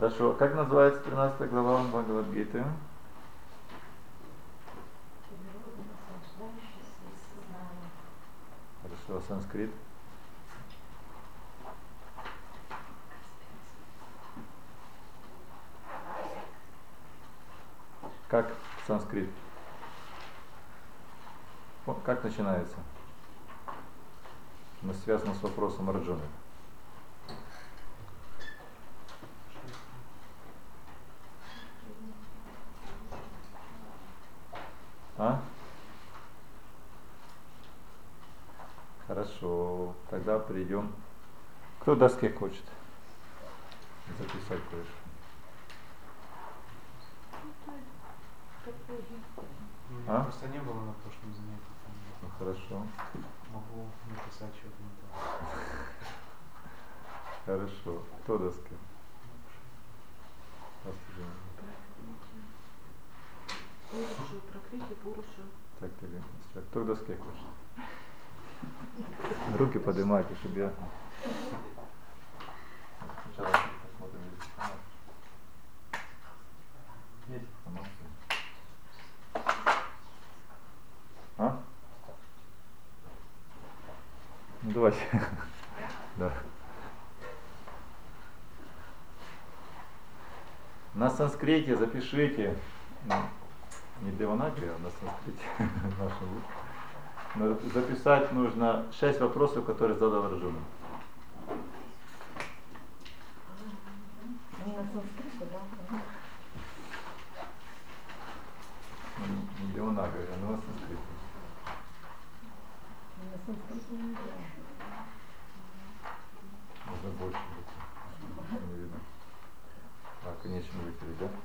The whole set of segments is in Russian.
Хорошо. Как называется 13 глава Бхагавад-гиты? Хорошо. Санскрит. Как санскрит? Как начинается? Но связано с вопросом Арджуны. А? Хорошо. Тогда перейдем. Кто доске хочет записать кое-что? Меня просто не было на прошлом занятии. Ну, хорошо. Могу написать что-то на то. Хорошо. Кто доске? Пурушу, прокрити Пурушу. Так, кто к доске хочет? Руки поднимайте, чтобы я... Сначала посмотрим, если есть информация. А? Ну давайте. Да. На санскрите запишите. Не Деванагри, а на санскрите нашем. Но записать нужно 6 вопросов, которые задал Арджуна. Не на санскрите, да? Не Деванагри, а на санскрите. На санскрите не делаю. Можно больше быть. Не видно. А, конечно, вытереть, да?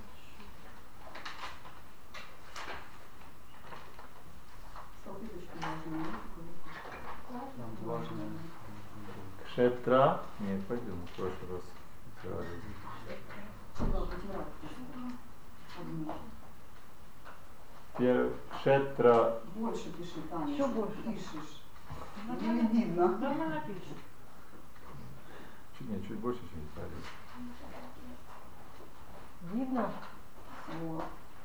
Влажная. Кшетра. Нет, пойдем в прошлый раз. Кшетра. Больше пиши, Таня. Еще больше. Пишешь. Не видно. Нормально пишет. Чуть больше, чем Италия. Видно? Вот.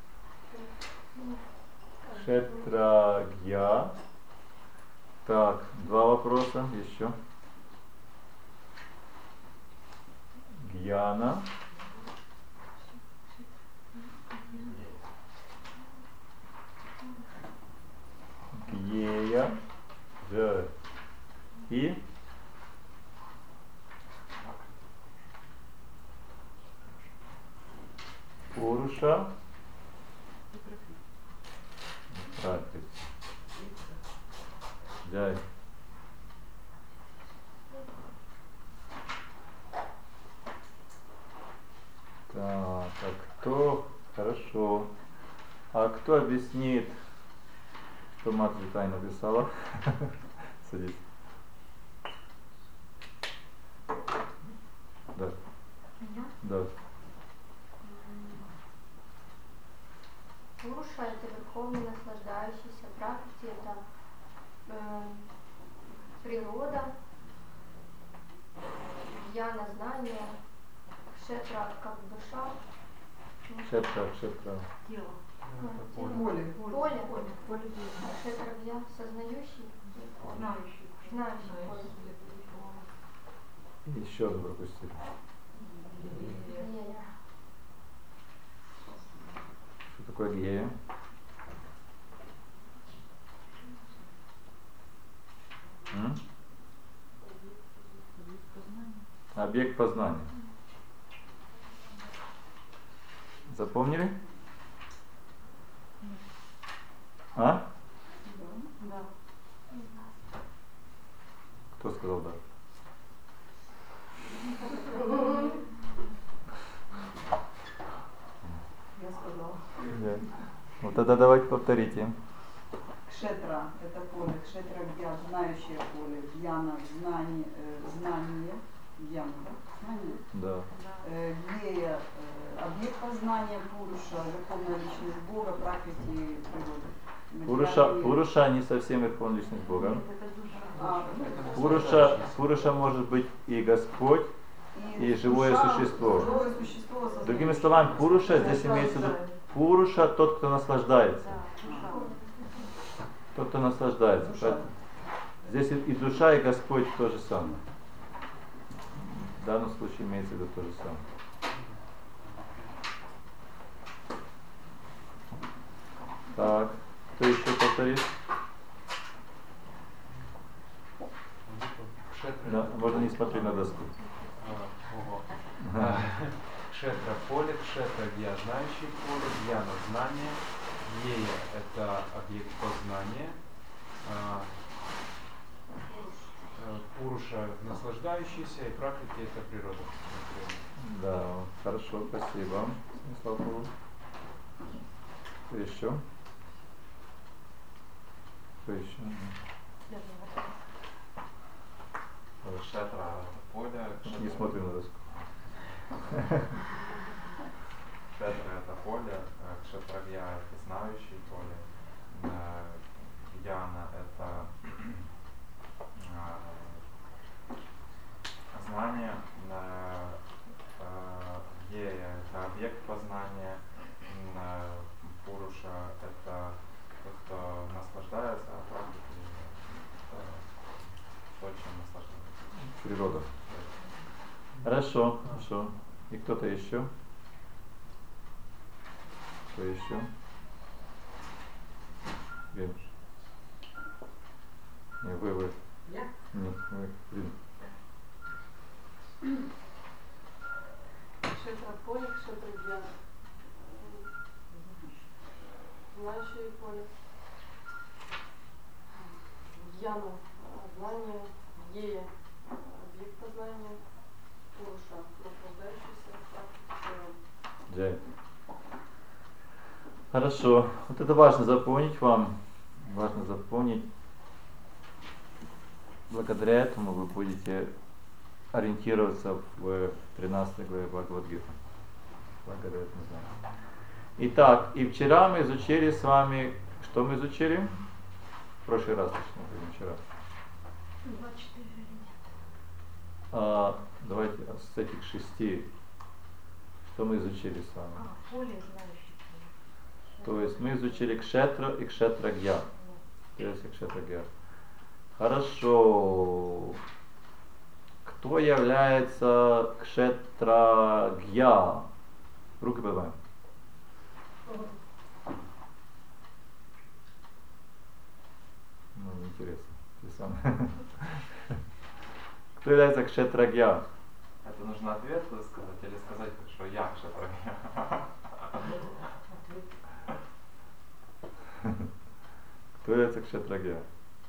Кшетрагья. Так, 2 вопроса еще. Гьяна. Гьея. Ж. И. Пуруша. Пракрити. Джай. Так, а кто? Хорошо. А кто объяснит, что Матри Тай написала? Садись. Да. Да. Пуруша — это верховный наслаждающийся, пракрити — это природа, гьяна — знание, кшетра как душа. Кшетра. Тело. Поле. Поле. Поле видно. Кшетра где? Сознающий. Знающий. Знающий поле. Еще одну пропустили. Гьея. Что такое гьея? Объект познания. Запомнили? А? Да. Кто сказал да? Я сказала. Да. Вот тогда давайте повторите. Кшетра – это поле. Кшетра гья, знающее поле. Гьяна – знание. Гьяна, да? Знание. Да. Гьея – объект познания. Пуруша – верховная личность Бога, пракрити природы. Пуруша не совсем верховная личность Бога. Нет, это душа. Пуруша может быть и Господь, и живое душа, существо. живое существо сознающее. Другими словами, пуруша здесь имеется в виду пуруша, тот, кто наслаждается. Тот, кто наслаждается. Душа. Здесь и душа, и Господь то же самое. В данном случае имеется в виду то же самое. Так, кто еще повторит? Кшетра. Да, можно не смотреть на доску. Ого. Кшетра поле, кшетра гья знающий поле, гьяна знание, ея это объект познания, пуруша наслаждающийся и практики это природа. Да, хорошо, спасибо. Слава Богу. Кто еще? Кто еще? Кшетра это поле. Не смотри на доску. Кшетра это поле, кшетрагья это знающий поле, гьяна это знание, ея это объект познания, пуруша это тот, кто наслаждается, а практики это то, чем наслаждается. Природа. Хорошо, хорошо. И кто-то еще? Кто еще? Вин. Не, вы. Я? Нет, вы. Вин. Кшетра поле, кшетра гьяна. Знающее поле. Гьяна знание, гея объект познания, пуруша наслаждающийся, практика. Джай. Хорошо. Вот это важно запомнить вам. Важно запомнить. Благодаря этому вы будете ориентироваться в 13 главе Бхагавад-гиты. Благодаря этому знанию. Итак, и вчера мы изучили с вами, что мы изучили? В прошлый раз, точнее, вчера. 24 или нет? Давайте с этих 6, что мы изучили с вами? Поле знающий поле. То есть мы изучили кшетра и кшетрагья. То есть и кшетрагья. Хорошо. Кто является кшетрагья? Руки поднимаем. Ну, неинтересно. Ты сам. Кто является кшетрагья? Это нужно ответ сказать или сказать, что я кшетрагья? Кто является кшетрагья?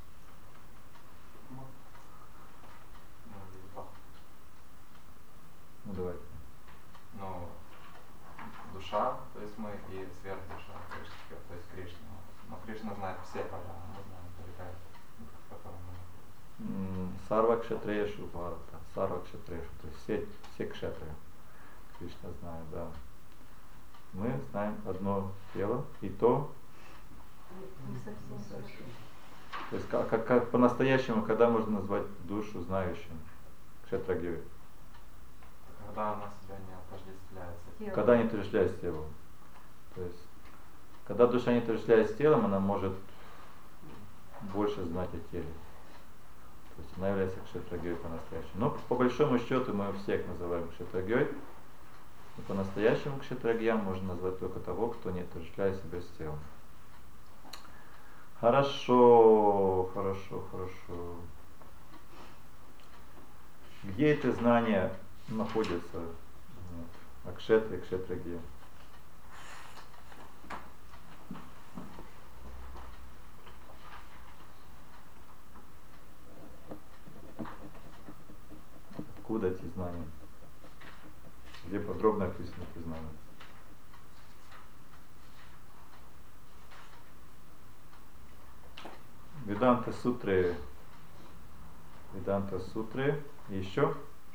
Ну давайте. Ну, душа, то есть мы и сверхдуша, то есть Кришна. Но Кришна знает все поля, а мы знаем только это, в котором мы находимся. Сарва кшетрешу Бхарата. Сарва кшетрешу. То есть все кшетры. Кришна знает, да. Мы знаем одно тело, и то. Не совсем. То есть как по-настоящему, когда можно назвать душу знающим? Кшетрагьей. Когда она себя не отождествляется. Когда не отождествляет с телом. То есть, когда душа не отождествляет с телом, она может больше знать о теле. То есть она является кшетрагьей по-настоящему. Но по большому счету мы всех называем кшетрагьей. Но по-настоящему кшетрагьям можно назвать только того, кто не отождествляет себя с телом. Хорошо, хорошо, хорошо. Где это знание находится? О кшетре и кшетрагье. Откуда эти знания? Где подробно описаны эти знания? Веданта сутры. Веданта сутры. Еще?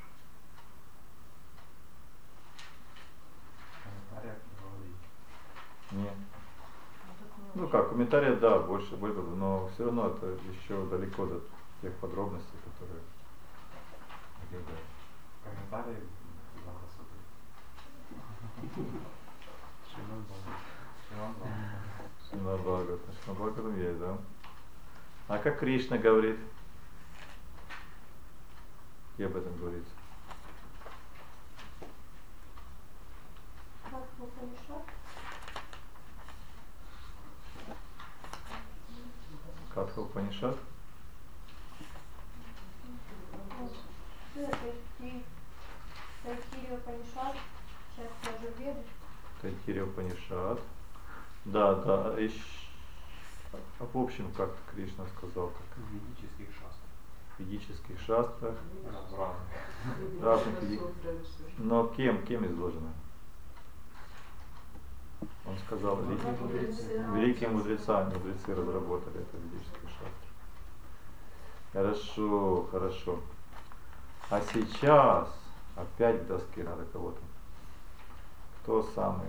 Нет. Ну как, комментарии, да, больше, но все равно это еще далеко до тех подробностей, которые Комментарии надо супер. Шримад Шримад-Бхагаватам. Шримад-Бхагаватам есть, да? А как Кришна говорит? И об этом говорится. Как Упанишад? Катха Упанишад? Тайтирия Упанишад, часть Яджурведы. Тайтирия Упанишад. Да, да. В общем, как Кришна сказал, как в ведических шастрах. в ведических шастрах, Разные. разных но кем изложено? Он сказал, великие мудрецы разработали это в ведических шастрах. Хорошо, хорошо. А сейчас опять к доске надо кого-то. Кто самый?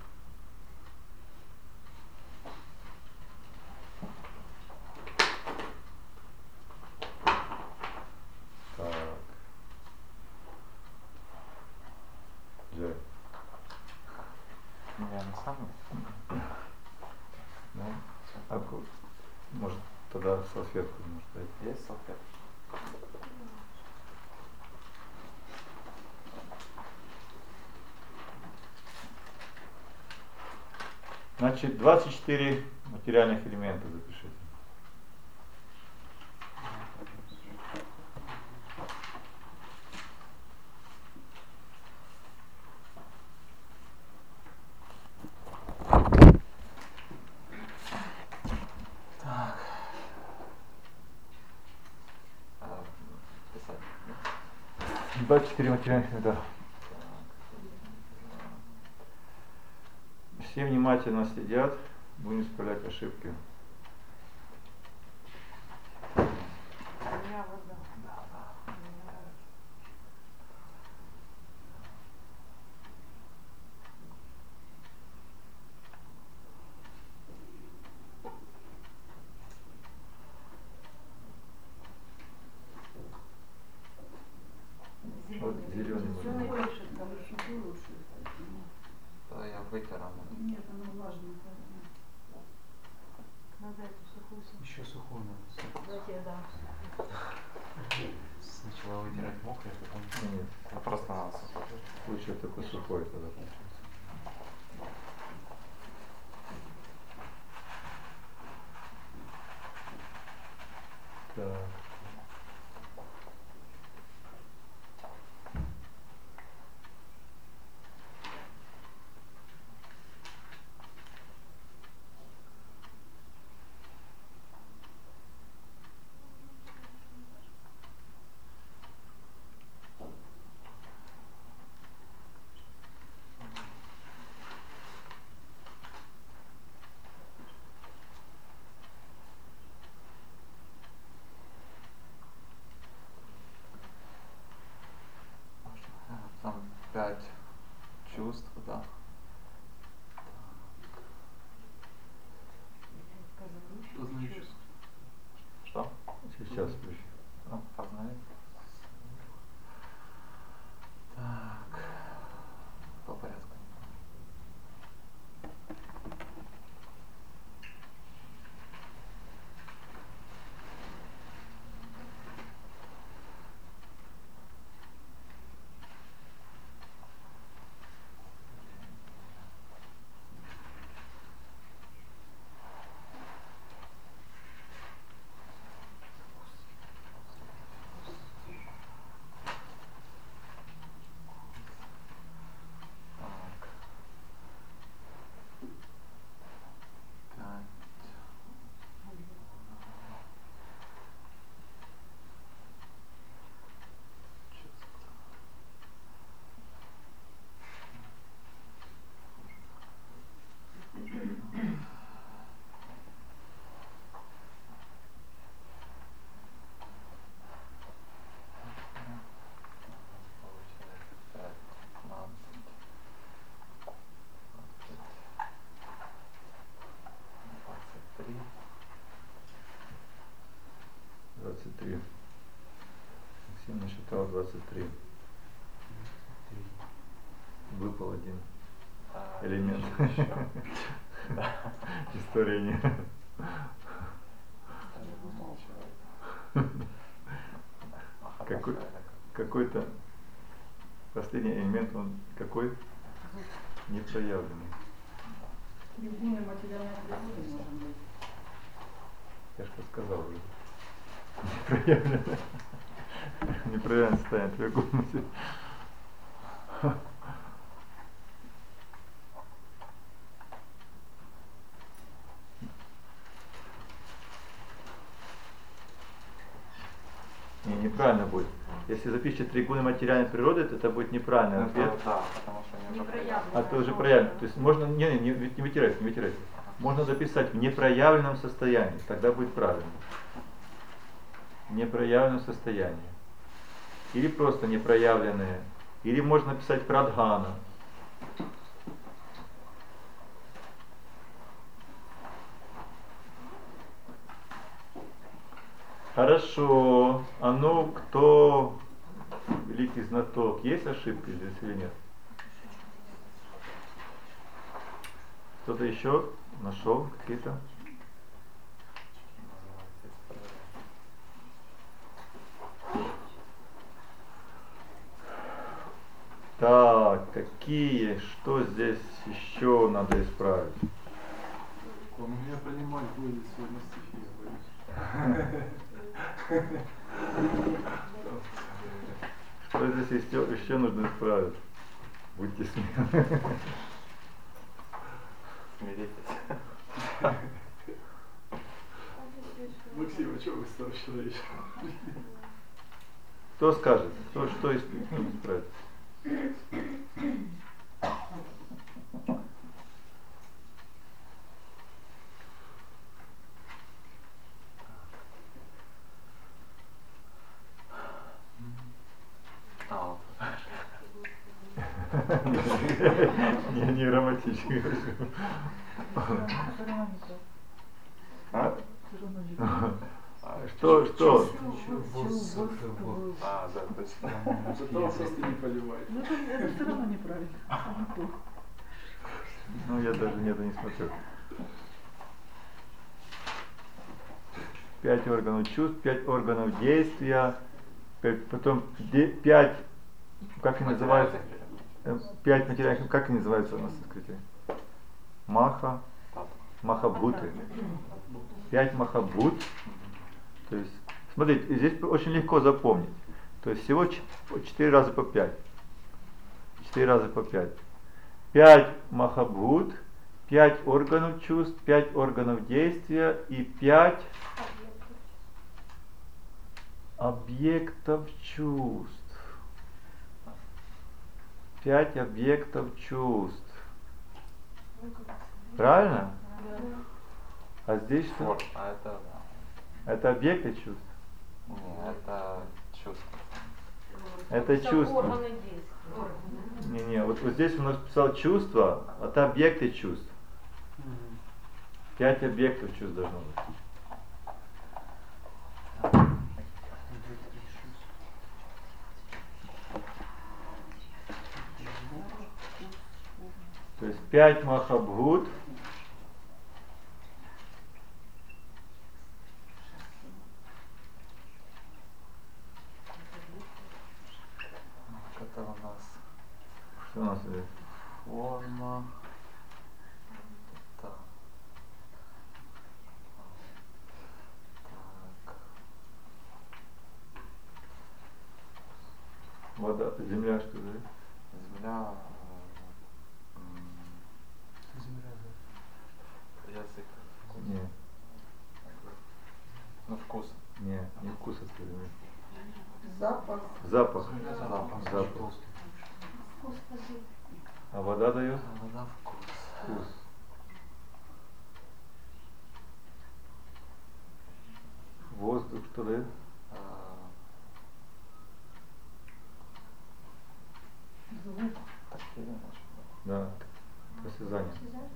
Так. Джей. Я не самый. Ну, может, тогда салфетку может дать. Есть салфетка? Значит, 24 материальных элемента запишите. Так. Писать. 24 материальных элемента. Все внимательно следят, будем исправлять ошибки. Вот зеленый можно. Больше, там еще лучше. Да, я вытер оно. Нет, оно влажное. Надо эту сухую Еще сухую надо. Давайте я дам. Сначала вытирать мокрое, потом... Нет, Ну, просто надо сухой. лучше такой сухой тогда получится. Так. Там 5 чувств, да. Познаешь. Что? Сейчас включу. Ну, познает. Так. По порядку. Так. 5. Чувств. Получается 5, 15, 23. 23. Максим насчитал 23. выпал один А, элемент. ещё. Да. История не. Стали вымалчивать. Какой- Какой-то последний элемент, он какой? Непроявленный. Трибуны материальной природы можем быть. Я же сказал уже. Непроявленный. Непроявленное состояние треугольности. Неправильно будет. Если запишите треугольник материальной природы, то это будет неправильный ответ. Да, потому что они уже Непроявленные. А то уже проявлено. То есть можно, не вытирайте. Можно записать в непроявленном состоянии, тогда будет правильно. В непроявленном состоянии. Или просто непроявленные. Или можно написать прадхана. Хорошо. А ну, кто великий знаток? Есть ошибки здесь или нет? Кто-то еще нашел какие-то? Так, что здесь еще надо исправить? Он меня понимать будет сегодня стихи, я боюсь. Что здесь еще нужно исправить? Будьте смелы. Смиритесь. Максим, а что вы старший еще? Кто скажет? Кто исправит? А, Не романтичный. А? Что? а, да, точно. Зато он просто не понимает. Ну это все равно неправильно. Ну, я даже не смотрю. 5 органов чувств, 5 органов действия, потом 5, как они называются? 5 материальных, как они называются у нас в санскрите? Махабуты. 5 махабут. То есть, смотрите, здесь очень легко запомнить. То есть всего 4 раза по 5. 4 раза по 5. 5 махабут, 5 органов чувств, 5 органов действия и 5 объектов чувств. 5 объектов чувств. Правильно? А здесь что? Вот, а это, да. Это объекты чувств. Не, это чувство. Это чувство. Органы действия. Не, вот здесь у нас писал чувство, а это объекты чувств. 5 объектов чувств должно быть. То есть 5 махабхут, Это у нас что у нас здесь? форма. Так. Так. Вода, земля, что ли? Земля. Язык. Не, Ну, вкус. не вкус от земли. Запах. Запах. Запах. Вкус воды. А вода дает? Вода вкус. Вкус. Воздух что дает? Звук. Такие, значит. Да, осязание.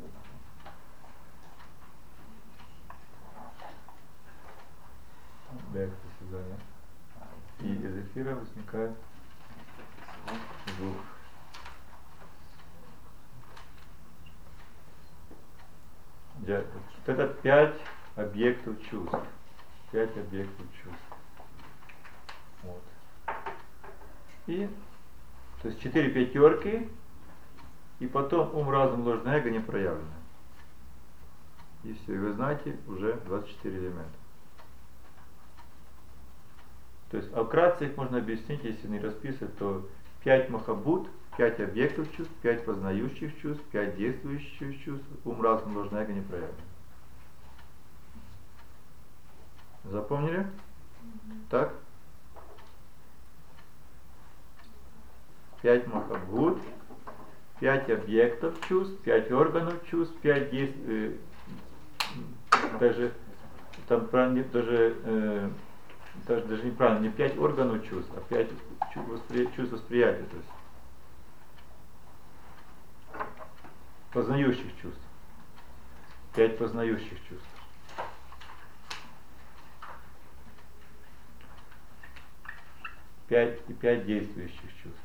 Объект осязания. И из эфира возникает звук. Вот это 5 объектов чувств. 5 объектов чувств. Вот. И, то есть 4 пятерки, и потом ум, разум, ложное эго не проявлено. И все, и вы знаете, уже 24 элемента. То есть, а вкратце их можно объяснить, если не расписывать, то 5 махабут, 5 объектов чувств, 5 познающих чувств, 5 действующих чувств, ум, разум, ложное эго не проявлено. Запомнили? Так? 5 махабут, 5 объектов чувств, 5 органов чувств, 5 действий, даже там даже неправильно, не 5 органов чувств, а 5 чувств восприятия, то есть познающих чувств. 5 познающих чувств. И 5 действующих чувств.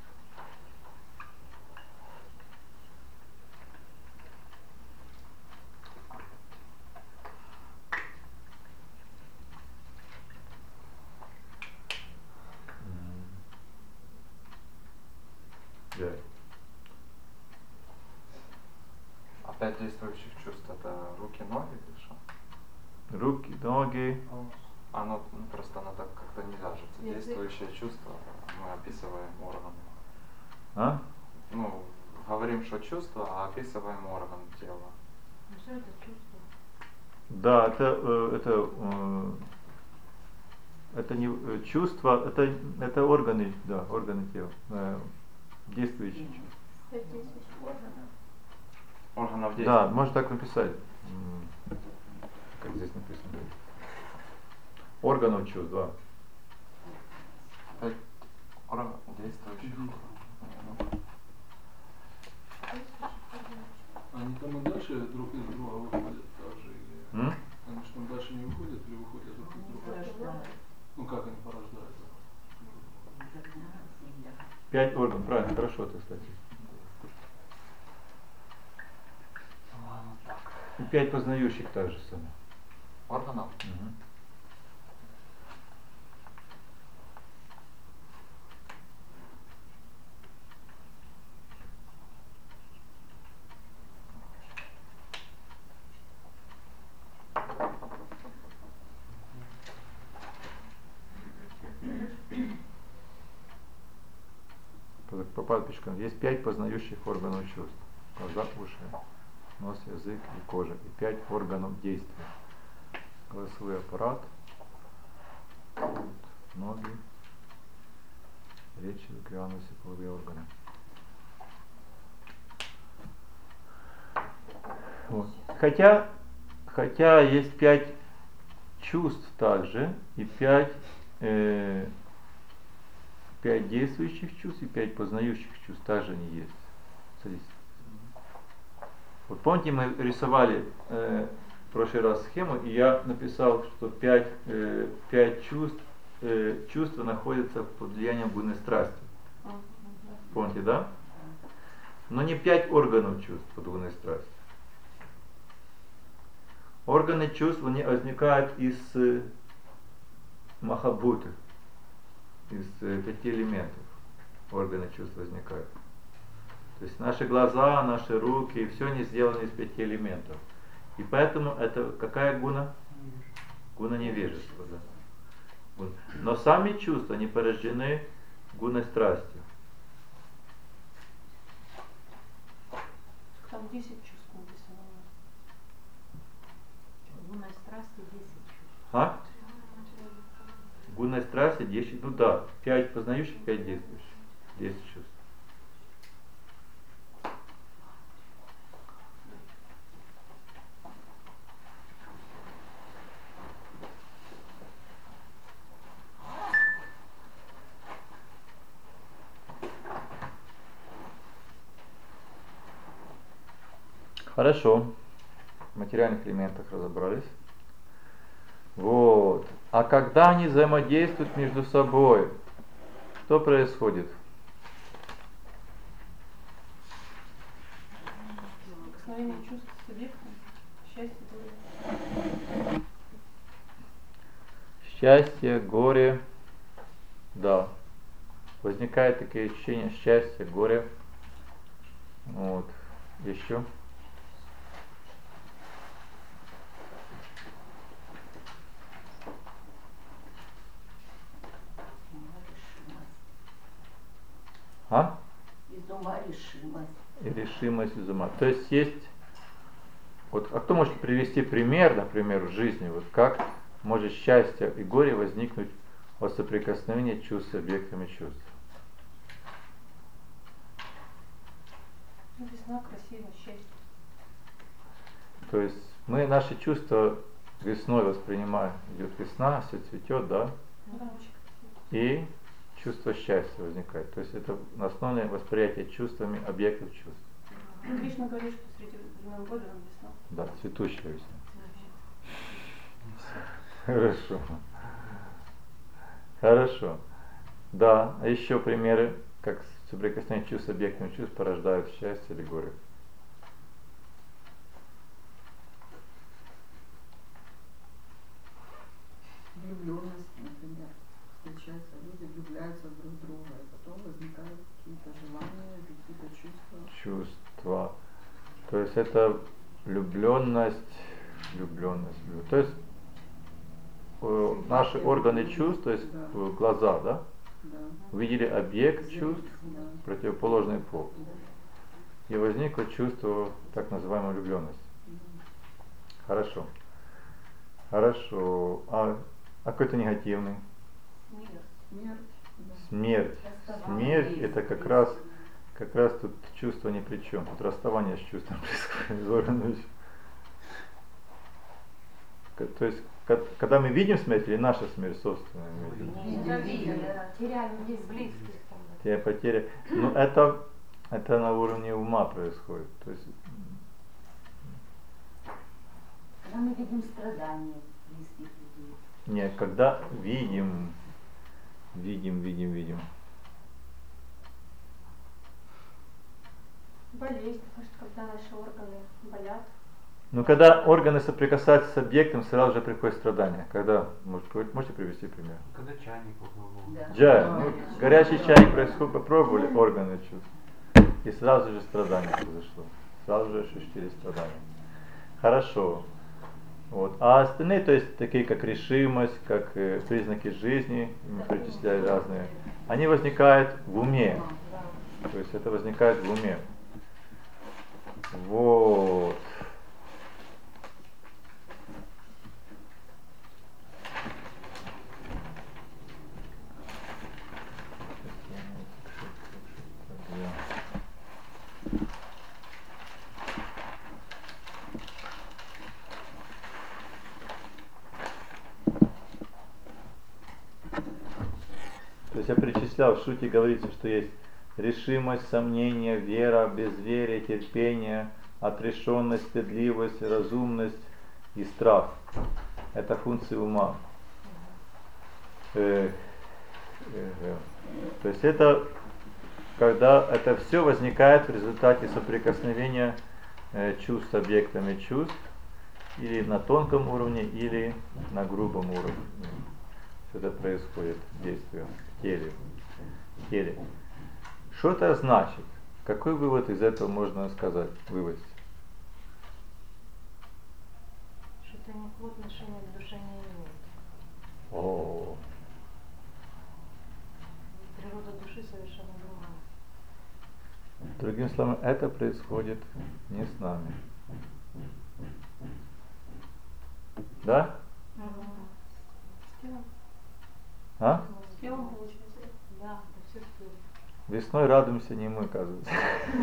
Да. А 5 действующих чувств это руки, ноги или что? Руки, ноги. Оно просто оно так как-то не вяжется. Язык. Действующее чувство мы описываем органами. А? Ну, говорим, что чувство, а описываем орган тела. Ну что это чувство? Да, это не чувство, это органы, да, органы тела, действующие чувства. 5 действующих органов. Органов действия. Да, можно так написать. Как здесь написано. Органов чувств, да. 5 органов действующих. Они там и дальше друг из друга выходят также или... М? Они что, там дальше не выходят или выходят друг из друга? Ну как они порождают? 5 органов, правильно, хорошо это, кстати. И 5 познающих так же самое. Органов? Мгм. По подписчикам есть 5 познающих органов чувств. Глаза, уши, нос, язык и кожа. И 5 органов действия. Голосовой аппарат, вот, ноги, речь, язык, анус и половые органы. Вот. Хотя есть 5 чувств также и 5 действующих чувств и 5 познающих чувств также они есть. Смотрите. Вот помните, мы рисовали в прошлый раз схему, и я написал, что 5 чувства находятся под влиянием гуны страсти. Помните, да? Но не 5 органов чувств под гуной страсти. Органы чувств, они возникают из махабуты, из 5 элементов. Органы чувств возникают. То есть наши глаза, наши руки, все они сделаны из 5 элементов. И поэтому это какая гуна? Гуна невежества. Да. Но сами чувства, они порождены гуной страстью. Там 10 чувств написано. Гуна страсти 10 чувств. А? Гуна страсти 10, ну да, 5 познающих, 5 действующих. 10 чувств. Хорошо. В материальных элементах разобрались. Вот. А когда они взаимодействуют между собой, что происходит? Столкновение чувств с объектом, счастье, горе. Счастье, горе, да. Возникает такие ощущения счастья, горя. Вот. Еще. А? Из ума решимость. И решимость из ума. То есть вот, а кто может привести пример, например, в жизни, вот как может счастье и горе возникнуть от соприкосновения чувств с объектами чувств? Весна, красиво, счастье. То есть мы наши чувства весной воспринимаем. Идет весна, все цветет, да? Да, очень красиво. И чувство счастья возникает. То есть это основное восприятие чувствами объектов чувств. Кришна говорит, что среди времен года весна. Да, цветущая весна. Хорошо. Хорошо. Да, а еще примеры, как соприкосновение чувств с объектами чувств порождают счастье или горе. Влюбленность, например. Встречаются люди, влюбляются друг в друга, и потом возникают какие-то желания, какие-то чувства. Чувства. То есть это влюбленность. То есть наши органы чувств, то есть глаза, да, Да. увидели объект чувств, Да. противоположный пол. И возникло чувство так называемой влюбленности. Хорошо. Хорошо. А какой-то негативный? Смерть. Да. Смерть. Смерть это как раз тут чувство ни при чем. Тут расставание с чувством происходит. То есть, когда мы видим смерть или наша смерть собственная? Теряем близких. Потеря. Но это на уровне ума происходит. То есть, Когда мы видим страдания близких людей. нет, когда видим. Болезнь, может, когда наши органы болят. Но когда органы соприкасаются с объектом, сразу же приходит страдание. Когда, можете привести пример? Когда чайник попробовал. Да. Чай. Горячий чайник происходит, попробовали органы чувств. И сразу же страдание произошло. Сразу же ощутили страдания. Хорошо. Вот. А остальные, то есть такие как решимость, как признаки жизни, мы перечисляли разные, они возникают в уме. То есть это возникает в уме. Вот. То есть я перечислял, в шуте говорится, что есть решимость, сомнение, вера, безверие, терпение, отрешенность, стыдливость, разумность и страх. Это функции ума. То есть это когда это все возникает в результате соприкосновения чувств с объектами чувств, или на тонком уровне, или на грубом уровне. Это происходит действие в теле. Что это значит? Какой вывод из этого можно сказать? Вывести? Что это никакого отношения к душе не имеет. О, Природа души совершенно другая. другими словами, это происходит не с нами. Да? С телом. А? С телом получается. Да, это все в теле. Весной радуемся не мы, оказывается.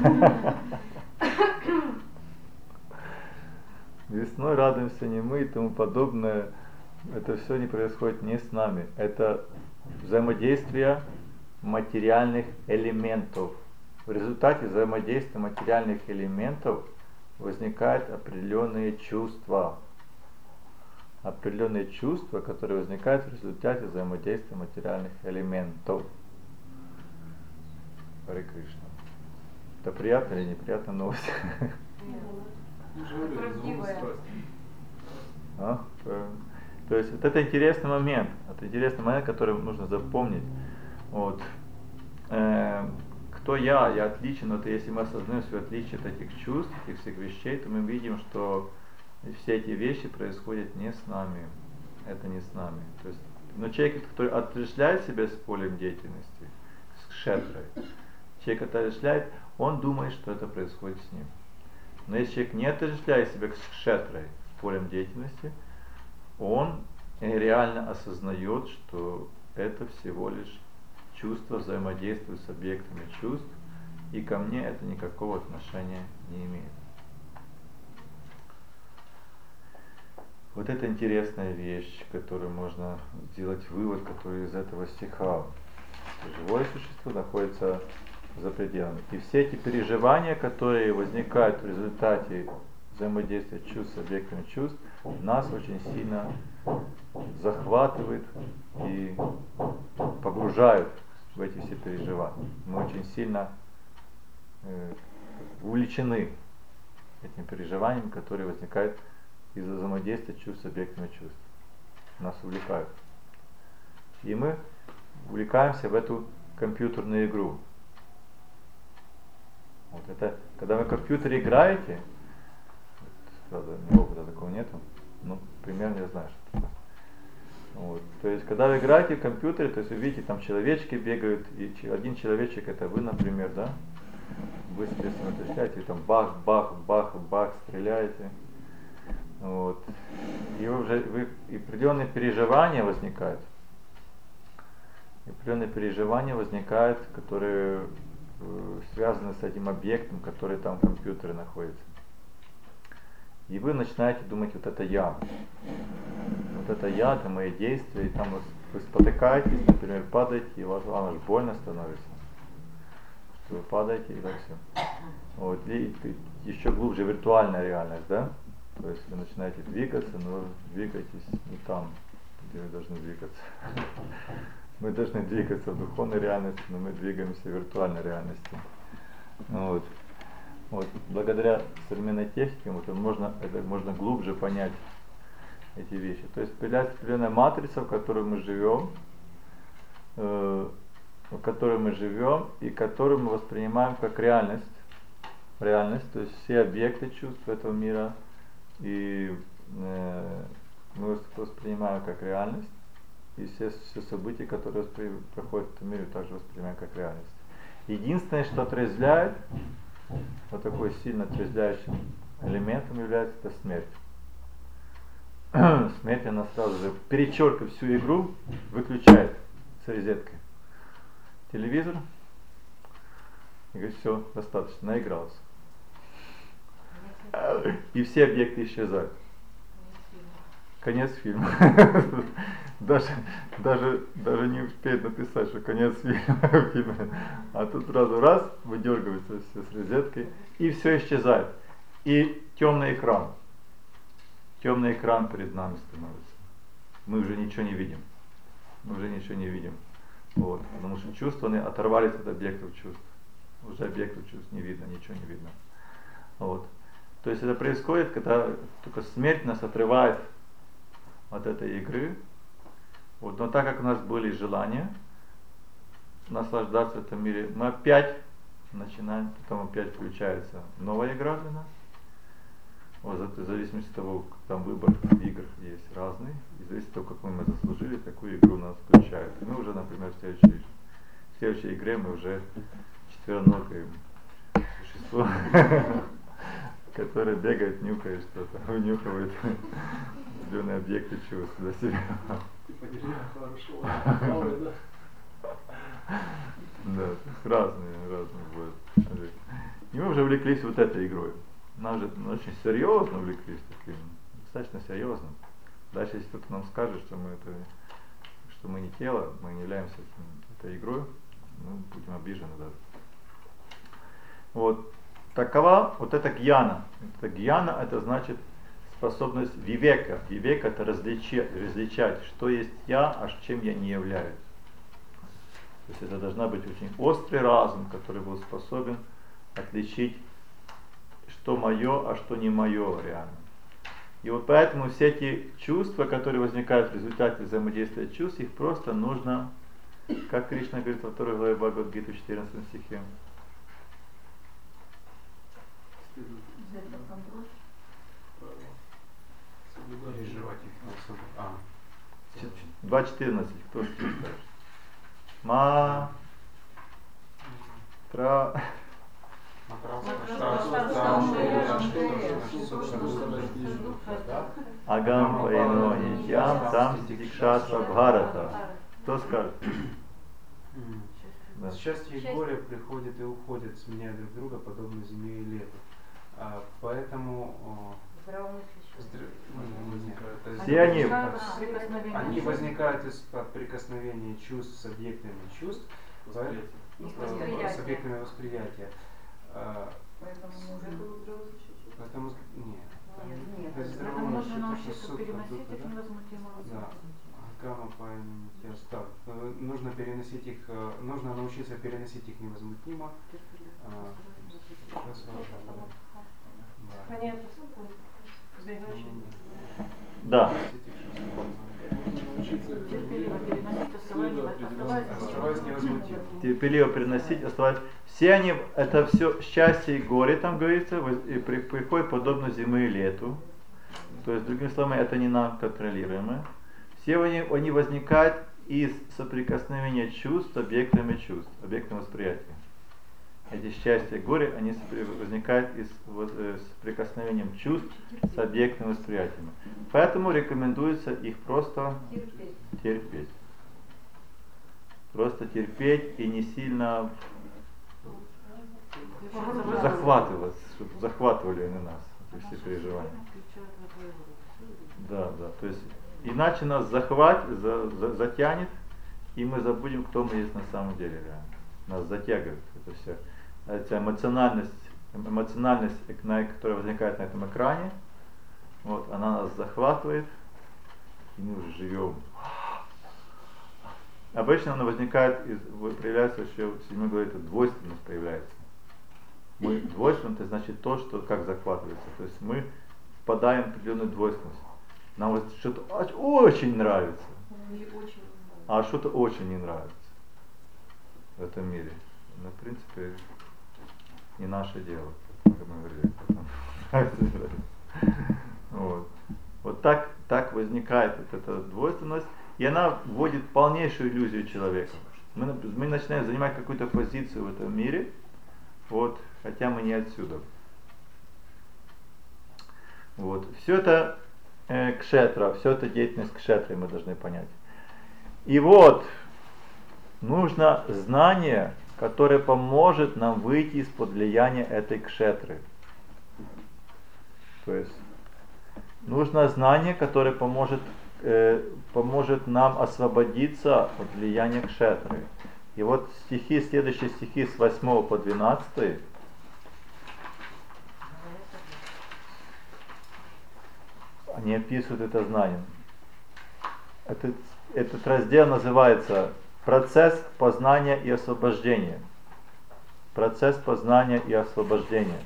Весной радуемся не мы и тому подобное. Это все не происходит не с нами. Это взаимодействие материальных элементов. В результате взаимодействия материальных элементов возникают определенные чувства. Определенные чувства, которые возникают в результате взаимодействия материальных элементов. Харе Кришна. Это приятная или неприятная новость? Правдивая. А? То есть вот это интересный момент. Это интересный момент, который нужно запомнить. Вот. Кто я отличен, вот если мы осознаем свое отличие от этих чувств, этих всех вещей, то мы видим, что все эти вещи происходят не с нами. Это не с нами. То есть, но человек, который отождествляет себя с полем деятельности, с кшетрой, человек отождествляет, он думает, что это происходит с ним. Но если человек не отождествляет себя с кшетрой, с полем деятельности, он реально осознает, что это всего лишь чувство взаимодействует с объектами чувств, и ко мне это никакого отношения не имеет. Вот это интересная вещь, которую можно сделать вывод, который из этого стиха. Живое существо находится за пределами. И все эти переживания, которые возникают в результате взаимодействия чувств с объектами чувств, нас очень сильно захватывают и погружают в эти все переживания. Мы очень сильно увлечены этим переживанием, которые возникают из-за взаимодействия чувств с объектами чувств. Нас увлекают. И мы увлекаемся в эту компьютерную игру. Вот это, когда вы в компьютере играете, правда, у меня опыта такого нету, но примерно я знаю, что это. Вот. То есть, когда вы играете в компьютере, то есть вы видите, там человечки бегают, и один человечек это вы, например, да? Вы, соответственно, стреляете, и там бах, бах, бах, бах, стреляете. Вот. И определенные переживания возникают. Определенные переживания возникают, которые связаны с этим объектом, который там в компьютере находится. И вы начинаете думать, вот это я. Вот это я, это мои действия, и там вы спотыкаетесь, например, падаете, и вам аж больно становится. Что вы падаете, и так все. Вот. И еще глубже виртуальная реальность, да? То есть вы начинаете двигаться, но двигаетесь не там, где вы должны двигаться. Мы должны двигаться в духовной реальности, но мы двигаемся в виртуальной реальности. Вот. Вот. Благодаря современной технике это можно глубже понять эти вещи. То есть появляется определенная матрица, в которой мы живем, и которую мы воспринимаем как реальность. Реальность, то есть все объекты чувств этого мира, и мы воспринимаем как реальность, и все события, которые проходят в этом мире, также воспринимаем как реальность. Единственное, что отрезвляет, вот такой сильно отрезвляющим элементом является это смерть. Смерть, она сразу же перечеркивает всю игру, выключает с розеткой телевизор и говорит, все, достаточно, наигрался. И все объекты исчезают. Конец фильма. Даже не успеет написать, что конец фильма. А тут сразу раз, выдергивается все с розеткой, и все исчезает. И темный экран. Темный экран перед нами становится. Мы уже ничего не видим. Вот. Потому что чувства оторвались от объектов чувств. Уже объектов чувств не видно, ничего не видно. Вот. То есть это происходит, когда только смерть нас отрывает от этой игры. Вот. Но так как у нас были желания наслаждаться в этом мире, мы опять начинаем, потом опять включается новая игра для нас. Вот, в зависимости от того, там выбор игр есть разный, и в зависимости от того, какую мы заслужили, такую игру нас включают. И мы уже, например, в следующей игре мы уже четвероногое существо, которое бегает, нюхает что-то, вынюхивает зеленые объекты чувств для себя. Хорошо. Да. Да, разные бывают. И мы уже увлеклись вот этой игрой. Нам же очень серьезно увлеклись таким, достаточно серьезно. Дальше, если кто-то нам скажет, что мы не тело, мы не являемся этой игрой, мы будем обижены даже. Вот. Такова вот эта гьяна. Гьяна это значит способность вивека. Вивека это различать, что есть я, а чем я не являюсь. То есть это должна быть очень острый разум, который был способен отличить, что мое, а что не мое реально. И вот поэтому все эти чувства, которые возникают в результате взаимодействия чувств, их просто нужно, как Кришна говорит во 2 главе Бхагавад-гиты в 14 стихе. Следует Взять под контроль. правилам. Соблюдать. Переживать их не особо. 2.14, кто стих скажет? Ма, тра, агам пайно нитьям там стикшасва бхарата. Кто скажет? Да. Счастье и горе приходят и уходят, сменяя друг друга, подобно зиме и лету. Поэтому Все они- они возникают от прикосновения чувств с объектами чувств, Восприятия. с объектами восприятия. Поэтому нужно... Поэтому нет. Нет. То есть Поэтому нужно здравомыслие, научиться суд, переносить как их будто, да? невозмутимо. Да. Гамма нужно переносить их, нужно научиться переносить их невозмутимо. Сохраняет избегающий. Да. Терпеливо переносить, Оставаясь невозмутимым. Терпеливо переносить, оставаться. Все они, это все счастье и горе, там говорится, и приходит подобно зимы и лету. То есть, другими словами, это не нам контролируемое. Все они возникают из соприкосновения чувств с объектами чувств, объектами восприятия. Эти счастья и горе, они возникают из соприкосновением чувств с объектами восприятиями. Поэтому рекомендуется их просто терпеть. Просто терпеть и не сильно захватываться, чтобы захватывали они нас, эти все переживания. Да, да. То есть иначе нас затянет, и мы забудем, кто мы есть на самом деле реально. Нас затягивает это все. Эта эмоциональность, которая возникает на этом экране, вот, она нас захватывает, и мы уже живем. Обычно она возникает, проявляется еще в 7 главе, это двойственность появляется. Мы двойственны, это значит то, что как захватывается. То есть мы впадаем в определенную двойственность. Нам вот что-то очень нравится, а что-то очень не нравится в этом мире. Ну, в принципе, не наше дело, как мы говорили. Вот так возникает вот эта двойственность, и она вводит полнейшую иллюзию человека. Мы начинаем занимать какую-то позицию в этом мире, вот, хотя мы не отсюда. Вот. Все это кшетра, все это деятельность кшетры мы должны понять. И вот нужно знание, которое поможет нам выйти из-под влияния этой кшетры. То есть нужно знание, которое поможет нам освободиться от влияния кшетры. И вот следующие стихи с 8 по 12. Они описывают это знание. Этот раздел называется «Процесс познания и освобождения». Процесс познания и освобождения.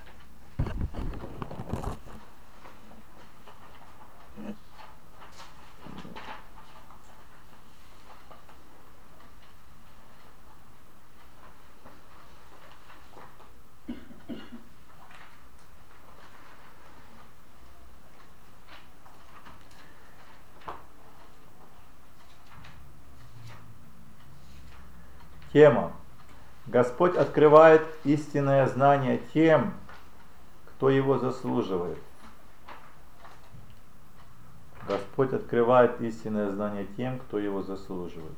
Тема. Господь открывает истинное знание тем, кто его заслуживает. Господь открывает истинное знание тем, кто его заслуживает.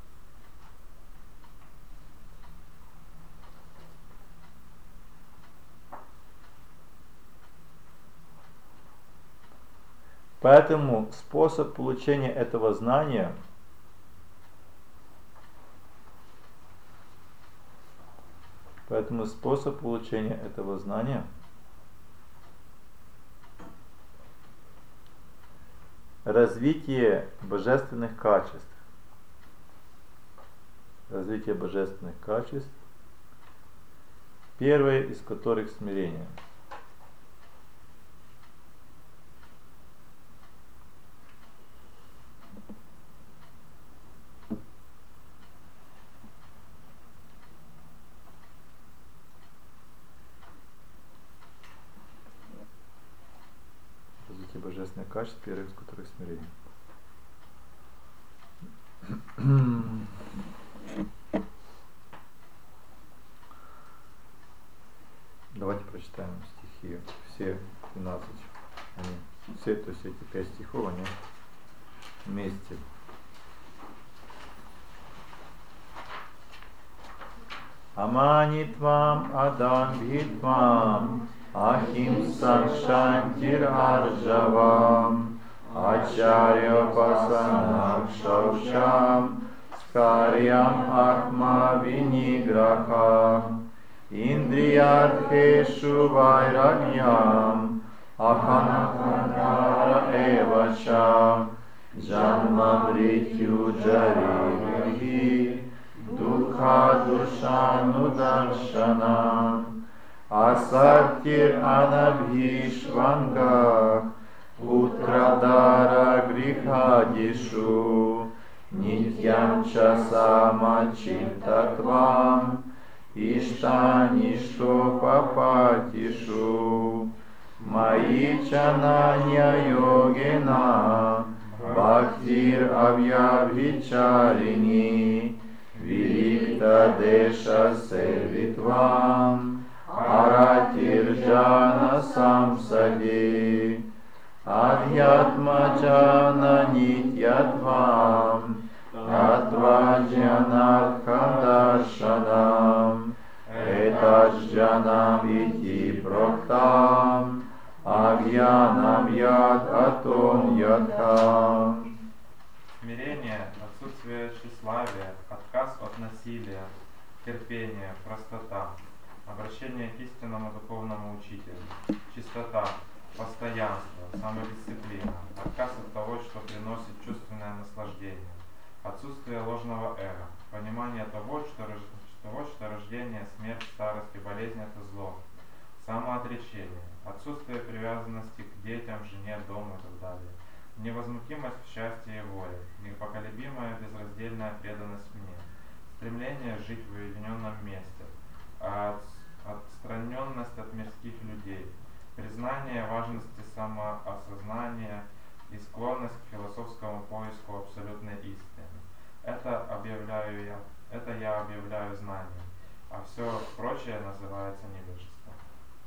Поэтому способ получения этого знания развитие божественных качеств. Развитие божественных качеств, первое из которых смирение. божественное качество, первое из которых смирение. Давайте прочитаем стихи. Все 12. Они, все, то есть эти 5 стихов, они вместе. Аманитвам адамбхитвам ахимсам шантир арджавам ачарья пасанам шаушам скарьям ахма виниграхам индриядхешу вайрагьям аханаханкара эвача джанма мритью джаривихи Дукха душану даршанам асаттир анабхишвангах путрадара грихадишу нитьям часамачитатвам иштаништо папатишу маи чананья йогена бхактир авьявичарини Виликта деша сервитвам, аратирджана самсади, адьятмаджана нитьятвам, татваджанархадаршанам, этаджанам ити прохтам, агьянам яд атом ядхам. Смирение, отсутствие тщеславия, отказ от насилия, терпение, простота, обращение к истинному духовному учителю, чистота, постоянство, самодисциплина, отказ от того, что приносит чувственное наслаждение, отсутствие ложного эго, понимание того, что рождение, смерть, старость и болезнь – это зло, самоотречение, отсутствие привязанности к детям, жене, дому и так далее, невозмутимость в счастье и воле, непоколебимая безраздельная преданность мне, стремление жить в уединенном месте, отстраненность от мирских людей, признание важности самоосознания и склонность к философскому поиску абсолютной истины. Это я объявляю знанием, а все прочее называется невежеством.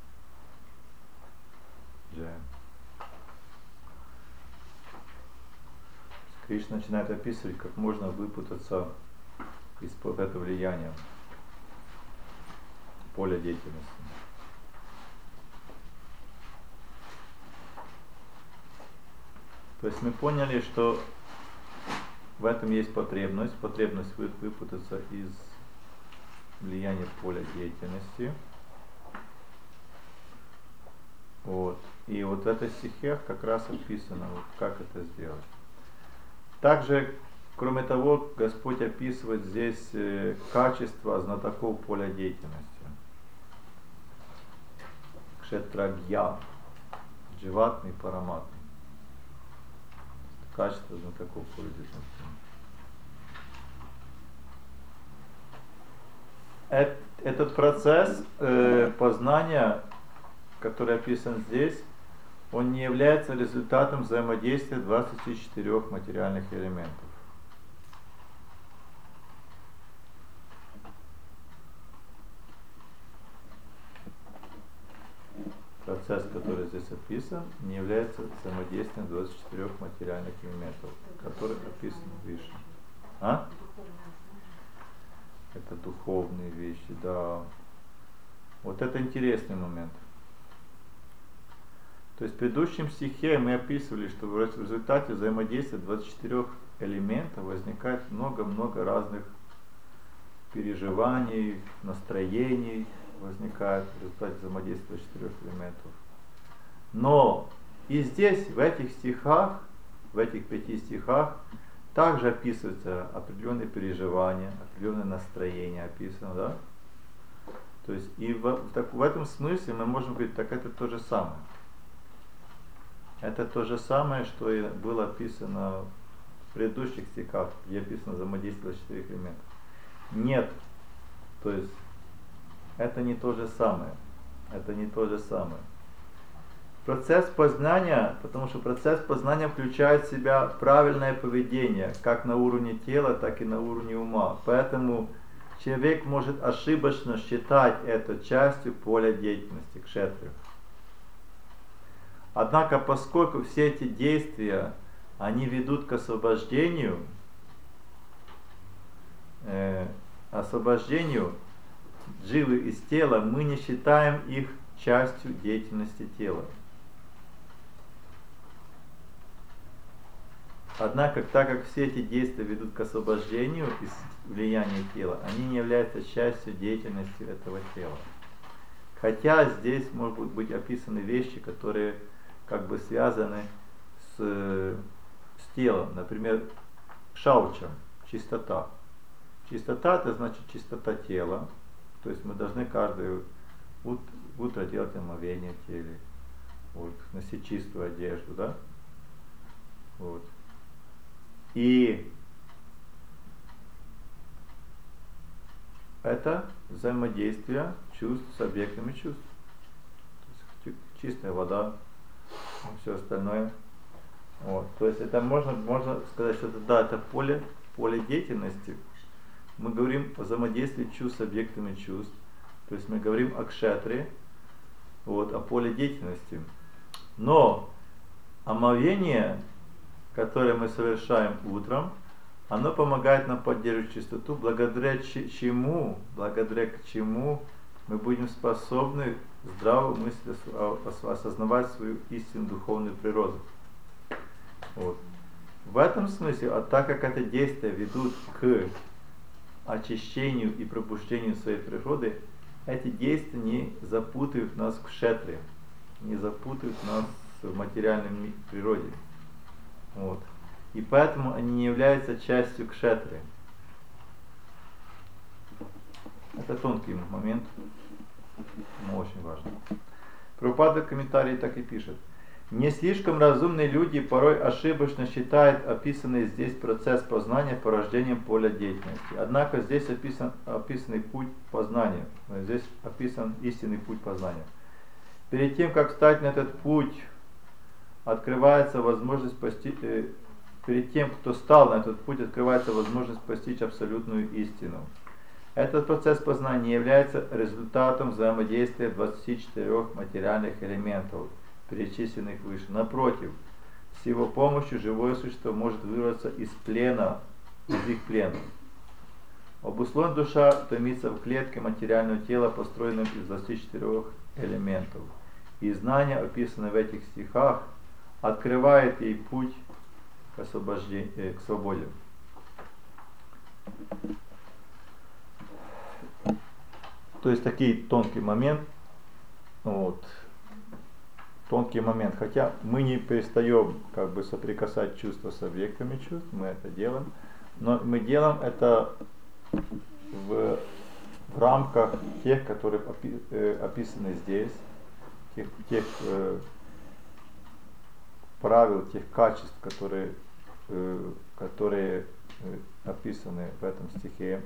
Кришна начинает описывать, как можно выпутаться из-под этого влияния поля деятельности. То есть мы поняли, что в этом есть потребность выпутаться из влияния поля деятельности. Вот. И вот в этих стихах как раз описано, вот, как это сделать. Также, кроме того, Господь описывает здесь качества знатоков поля деятельности. Кшетрагья, дживатный, параматный. Качество знатоков поля деятельности. Этот процесс познания, который описан здесь, он не является результатом взаимодействия 24 материальных элементов. Процесс, который здесь описан, не является взаимодействием 24 материальных элементов, которые описаны выше. Это духовные вещи, да. Вот это интересный момент. То есть в предыдущем стихе мы описывали, что в результате взаимодействия 24 элементов возникает много-много разных переживаний, настроений, возникает в результате взаимодействия 24 элементов. Но и здесь, в этих стихах, в этих 5 стихах, также описываются определенные переживания, определенное настроение описано, да? То есть и в этом смысле мы можем говорить, так это то же самое. Это то же самое, что и было описано в предыдущих стихах, где описано взаимодействие 4 элементов. Нет. То есть это не то же самое. Это не то же самое. процесс познания, потому что процесс познания включает в себя правильное поведение, как на уровне тела, так и на уровне ума. Поэтому человек может ошибочно считать это частью поля деятельности кшетры. Однако, поскольку все эти действия, они ведут к освобождению дживы из тела, мы не считаем их частью деятельности тела. Однако, так как все эти действия ведут к освобождению из влияния тела, они не являются частью деятельности этого тела. Хотя здесь могут быть описаны вещи, которые как бы связаны с телом. Например, шауча, чистота. Чистота — это значит чистота тела. То есть мы должны каждое утро делать омовение в теле. Вот, носить чистую одежду, да? Вот. И это взаимодействие чувств с объектами чувств. То есть чистая вода, все остальное. Вот. То есть это можно сказать, что это, да, это поле деятельности. Мы говорим о взаимодействии чувств с объектами чувств. То есть мы говорим о кшетре, вот, о поле деятельности. Но омовение, которое мы совершаем утром, оно помогает нам поддерживать чистоту, благодаря чему мы будем способны здраво мыслить, осознавать свою истинную духовную природу. Вот. В этом смысле, а так как это действия ведут к очищению и пробуждению своей природы, эти действия не запутают нас в кшетре, не запутают нас в материальной природе. Вот. И поэтому они не являются частью кшетры. Это тонкий момент, но очень важный. Прабхупада в комментарии так и пишет. Не слишком разумные люди порой ошибочно считают описанный здесь процесс познания порождением поля деятельности. Однако здесь описанный путь познания. Здесь описан истинный путь познания. Перед тем, как встать на этот путь, открывается возможность перед тем, кто стал на этот путь, открывается возможность постичь абсолютную истину. Этот процесс познания не является результатом взаимодействия 24 материальных элементов, перечисленных выше. Напротив, с его помощью живое существо может вырваться из их плена. Обусловленная душа томится в клетке материального тела, построенном из 24 элементов. И знание, описанное в этих стихах, открывает ей путь к свободе. То есть такой тонкий момент. Вот. Тонкий момент. Хотя мы не перестаем как бы соприкасать чувства с объектами чувств, мы это делаем. Но мы делаем это в рамках тех, которые описаны здесь, тех правил, тех качеств, которые описаны в этом стихе.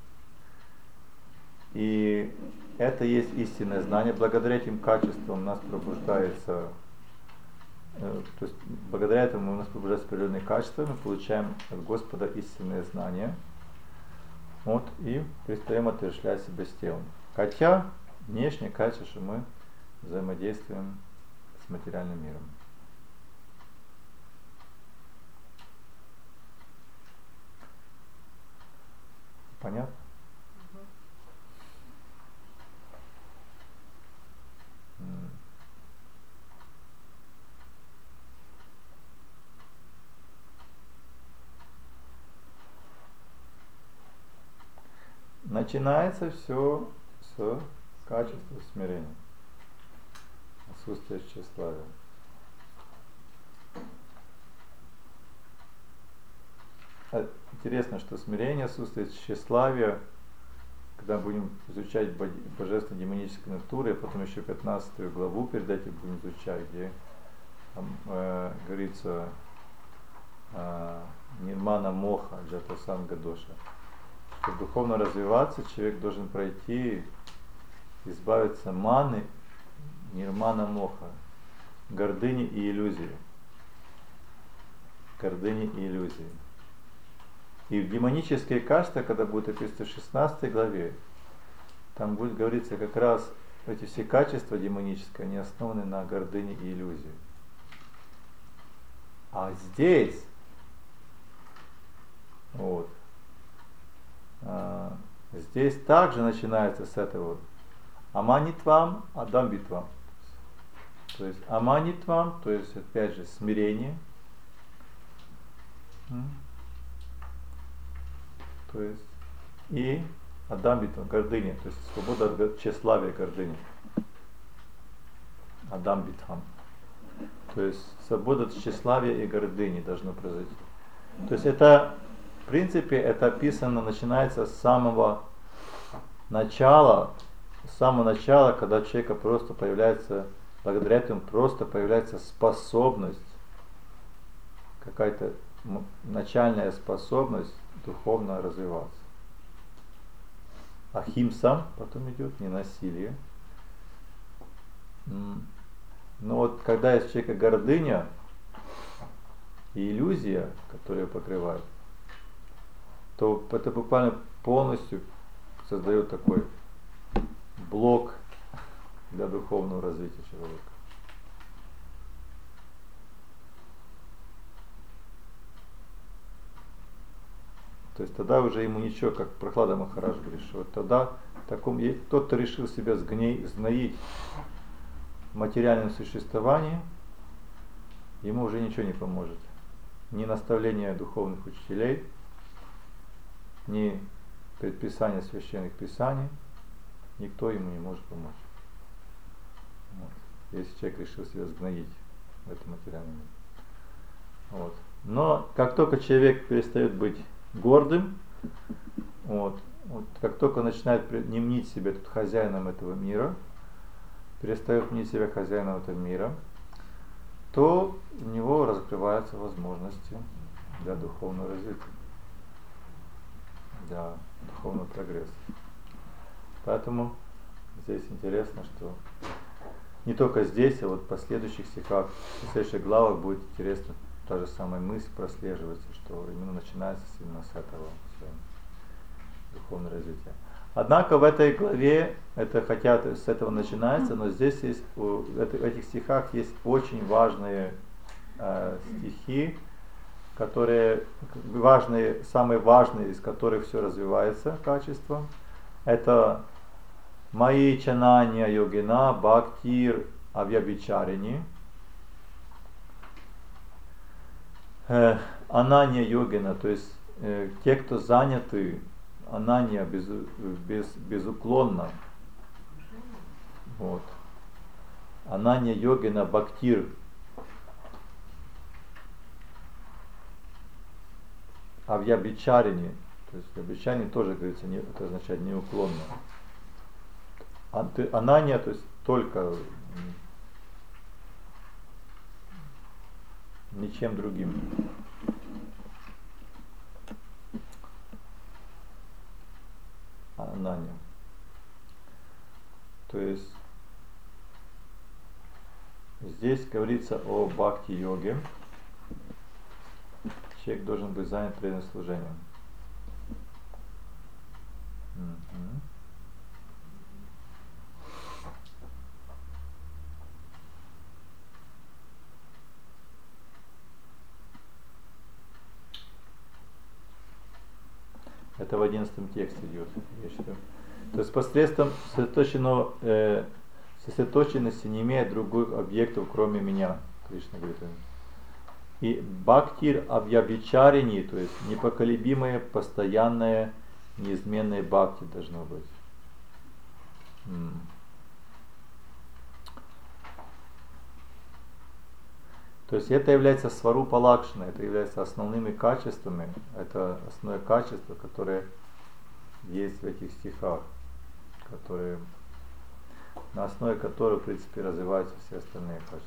И это есть истинное знание. Благодаря этим качествам у нас пробуждается, то есть благодаря этому у нас пробуждаются определенные качества, мы получаем от Господа истинное знание. Вот, и перестаем отождествлять себя с телом. Хотя внешне кажется, что мы взаимодействуем с материальным миром. Понятно? Начинается все с качества смирения, отсутствие тщеславия. Интересно, что смирение, отсутствие тщеславия, когда будем изучать божественные демонические натуры, а потом еще 15 главу перед этим будем изучать, где там, говорится нирмана моха джатасанга доша. Чтобы духовно развиваться, человек должен пройти, избавиться маны, нирмана моха. гордыни и иллюзии. Гордыни и иллюзии. И в демонические качества, когда будет описано в 16 главе, там будет говориться как раз эти все качества демонические, они основаны на гордыне и иллюзии. А здесь, вот, здесь также начинается с этого аманитвам, адамбитвам. То есть аманитвам, то есть опять же смирение. То есть и адамбитвам, гордыня, то есть свобода от тщеславия, гордыни. Адамбитвам. То есть свобода от тщеславия и гордыни должно произойти. То есть это, в принципе, это описано, начинается с самого начала, когда у человека просто появляется, благодаря этому просто появляется способность, какая-то начальная способность духовно развиваться. Ахимса потом идет, ненасилие. Но вот когда есть у человека гордыня и иллюзия, которая покрывает, то это буквально полностью создает такой блок для духовного развития человека. То есть тогда уже ему ничего, как Прохлада Махарадж говорит, что вот тогда тот, кто решил себя сгноить в материальном существовании, ему уже ничего не поможет. Ни наставления духовных учителей, ни предписания священных писаний, никто ему не может помочь. Вот. Если человек решил себя сгноить в этом материальном мире. Вот. Но как только человек перестает быть гордым, вот как только начинает не мнить себя тут хозяином этого мира, перестает мнить себя хозяином этого мира, то у него раскрываются возможности для духовного развития, для духовного прогресса. Поэтому здесь интересно, что не только здесь, а вот в последующих стихах, в следующих главах будет интересно, та же самая мысль прослеживается, что именно начинается именно с этого духовное развитие. Однако в этой главе, хотя с этого начинается, но здесь есть, в этих стихах есть очень важные стихи, которые самые важные, из которых все развивается качество. Это Майи Чананья Йогина Бхактир Авьябичарини. Ананья Йогина, то есть те, кто заняты ананья безуклонно. Вот. Ананья Йогина Бхактир Авьябичарини. То есть Авьябичарини тоже говорится, это означает неуклонно. Ананья, то есть только ничем другим. Ананья. То есть здесь говорится о бхакти-йоге. Человек должен быть занят преданным служением. Это в 11 тексте идет. То есть посредством сосредоточенности не имея других объектов, кроме меня. Кришна говорит. И бхактир авьябичарини, то есть непоколебимое, постоянное, неизменное бхакти должно быть. То есть это является сварупа лакшана, это является основными качествами, это основное качество, которое есть в этих стихах, на основе которого, в принципе, развиваются все остальные качества.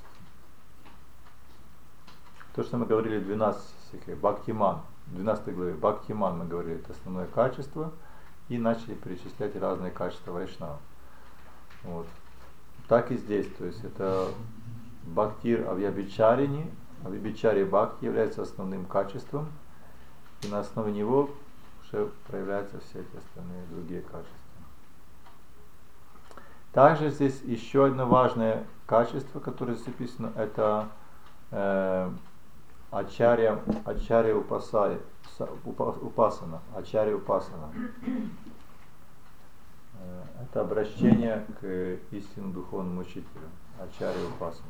То, что мы говорили в 12 стихе, Бхактиман, в 12 главе, Бхактиман мы говорили, это основное качество, и начали перечислять разные качества вайшнава. Вот. Так и здесь, то есть это Бхактир авьябичарини, авьябичари бхакти является основным качеством, и на основе него уже проявляются все эти остальные другие качества. Также здесь еще одно важное качество, которое здесь описано, это ачарья упасана. Ачарья упасана. Это обращение к истинному духовному учителю. Ачарья упасана.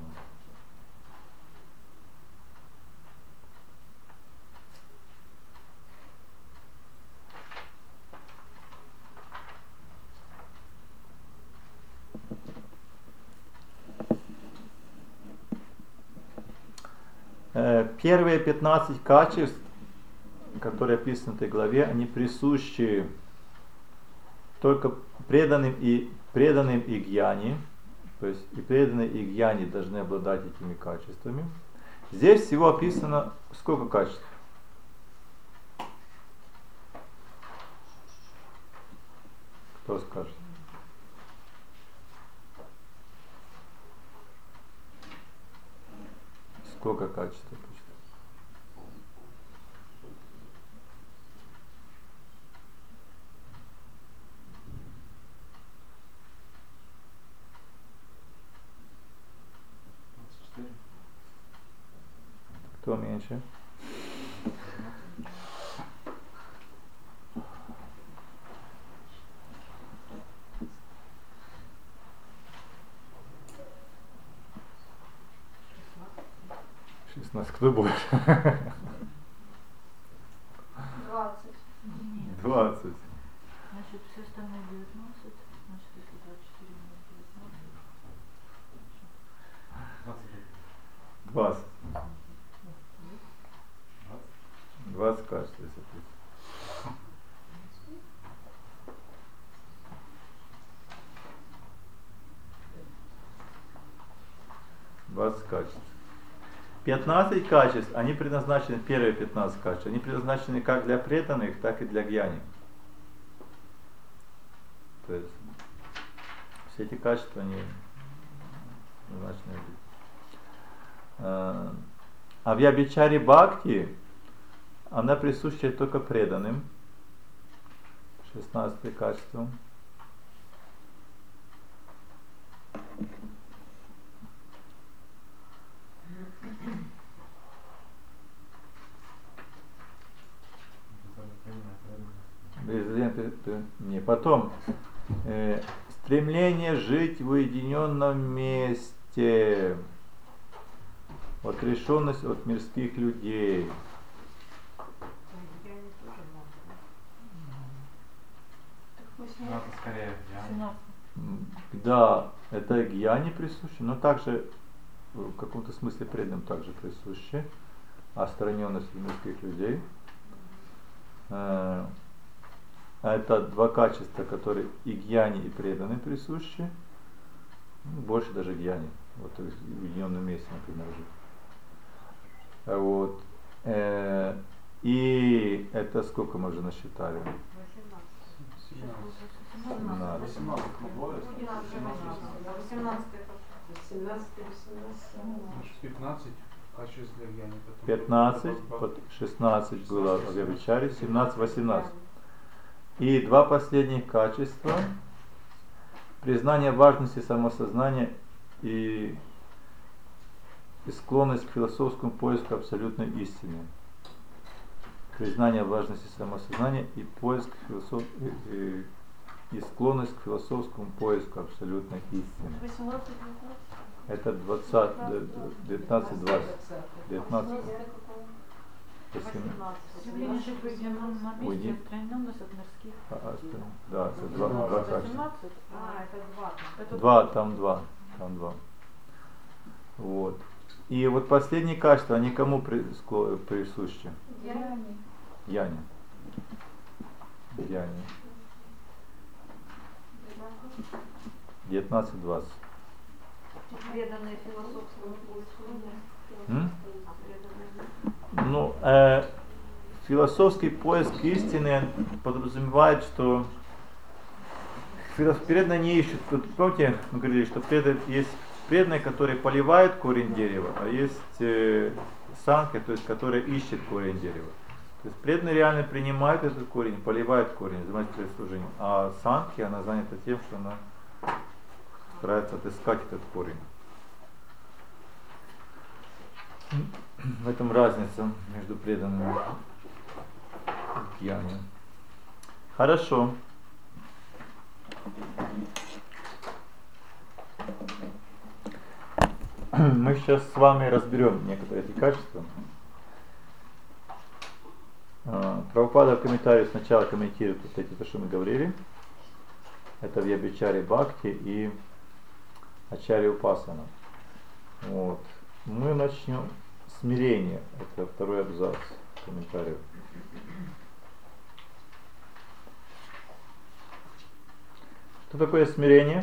Первые 15 качеств, которые описаны в этой главе, они присущи только преданным и гьяни, то есть и преданные и гьяни должны обладать этими качествами. Здесь всего описано сколько качеств? Кто скажет? Сколько качеств? 24. Кто меньше? Кто больше? 20. 20. Значит, все остальные 19. Значит, если 24 минус 19. 20. 20. 20 качеств, если ты. Качеств. 15 качеств, они предназначены, первые 15 качеств, они предназначены как для преданных, так и для гьяни. То есть все эти качества, они предназначены. А в Ябичаре Бхакти она присуща только преданным, 16 качеством. Не, потом стремление жить в уединенном месте, отрешенность от мирских людей. Это скорее гьяни. Да, это гьяни присуще, но также в каком-то смысле преданным также присуще, отстраненность от мирских людей. Это два качества, которые и гьяни, и преданные присущи. Больше даже гьяни. Вот в уединенном месте, например, жить. Вот. И это сколько мы уже насчитали? 17. 18 двое. 15 качеств для гьяни. 15, 16 было в Ябичаре, 17, 18. И два последних качества: признание важности самосознания и склонность к философскому поиску абсолютной истины. Признание важности самосознания и поиск и склонность к философскому поиску абсолютной истины. 18. Это 19, 20. 19. 18. Стремление жить в уединенном месте, отстраненность от мирских. Да, это два качества. 18? Это 2. Там два. Вот. И вот последние качества, они кому присущи? Гьяни. 19-20. Преданные философскому поиску. Ну, философский поиск истины подразумевает, что преданные не ищут. Помните, мы говорили, что есть преданные, которые поливают корень дерева, а есть санки, то есть которые ищет корень дерева. То есть преданные реально принимают этот корень, поливают корень, занимаются своим служением. А санки, она занята тем, что она старается отыскать этот корень. В этом разница между преданными и гьяни. Хорошо. Мы сейчас с вами разберем некоторые эти качества. Прабхупада в комментарии сначала комментирует вот эти, то, что мы говорили. Это Вьябичари Бхакти и Ачарья Упасана. Вот. Мы начнем с смирения. Это второй абзац комментариев. Что такое смирение?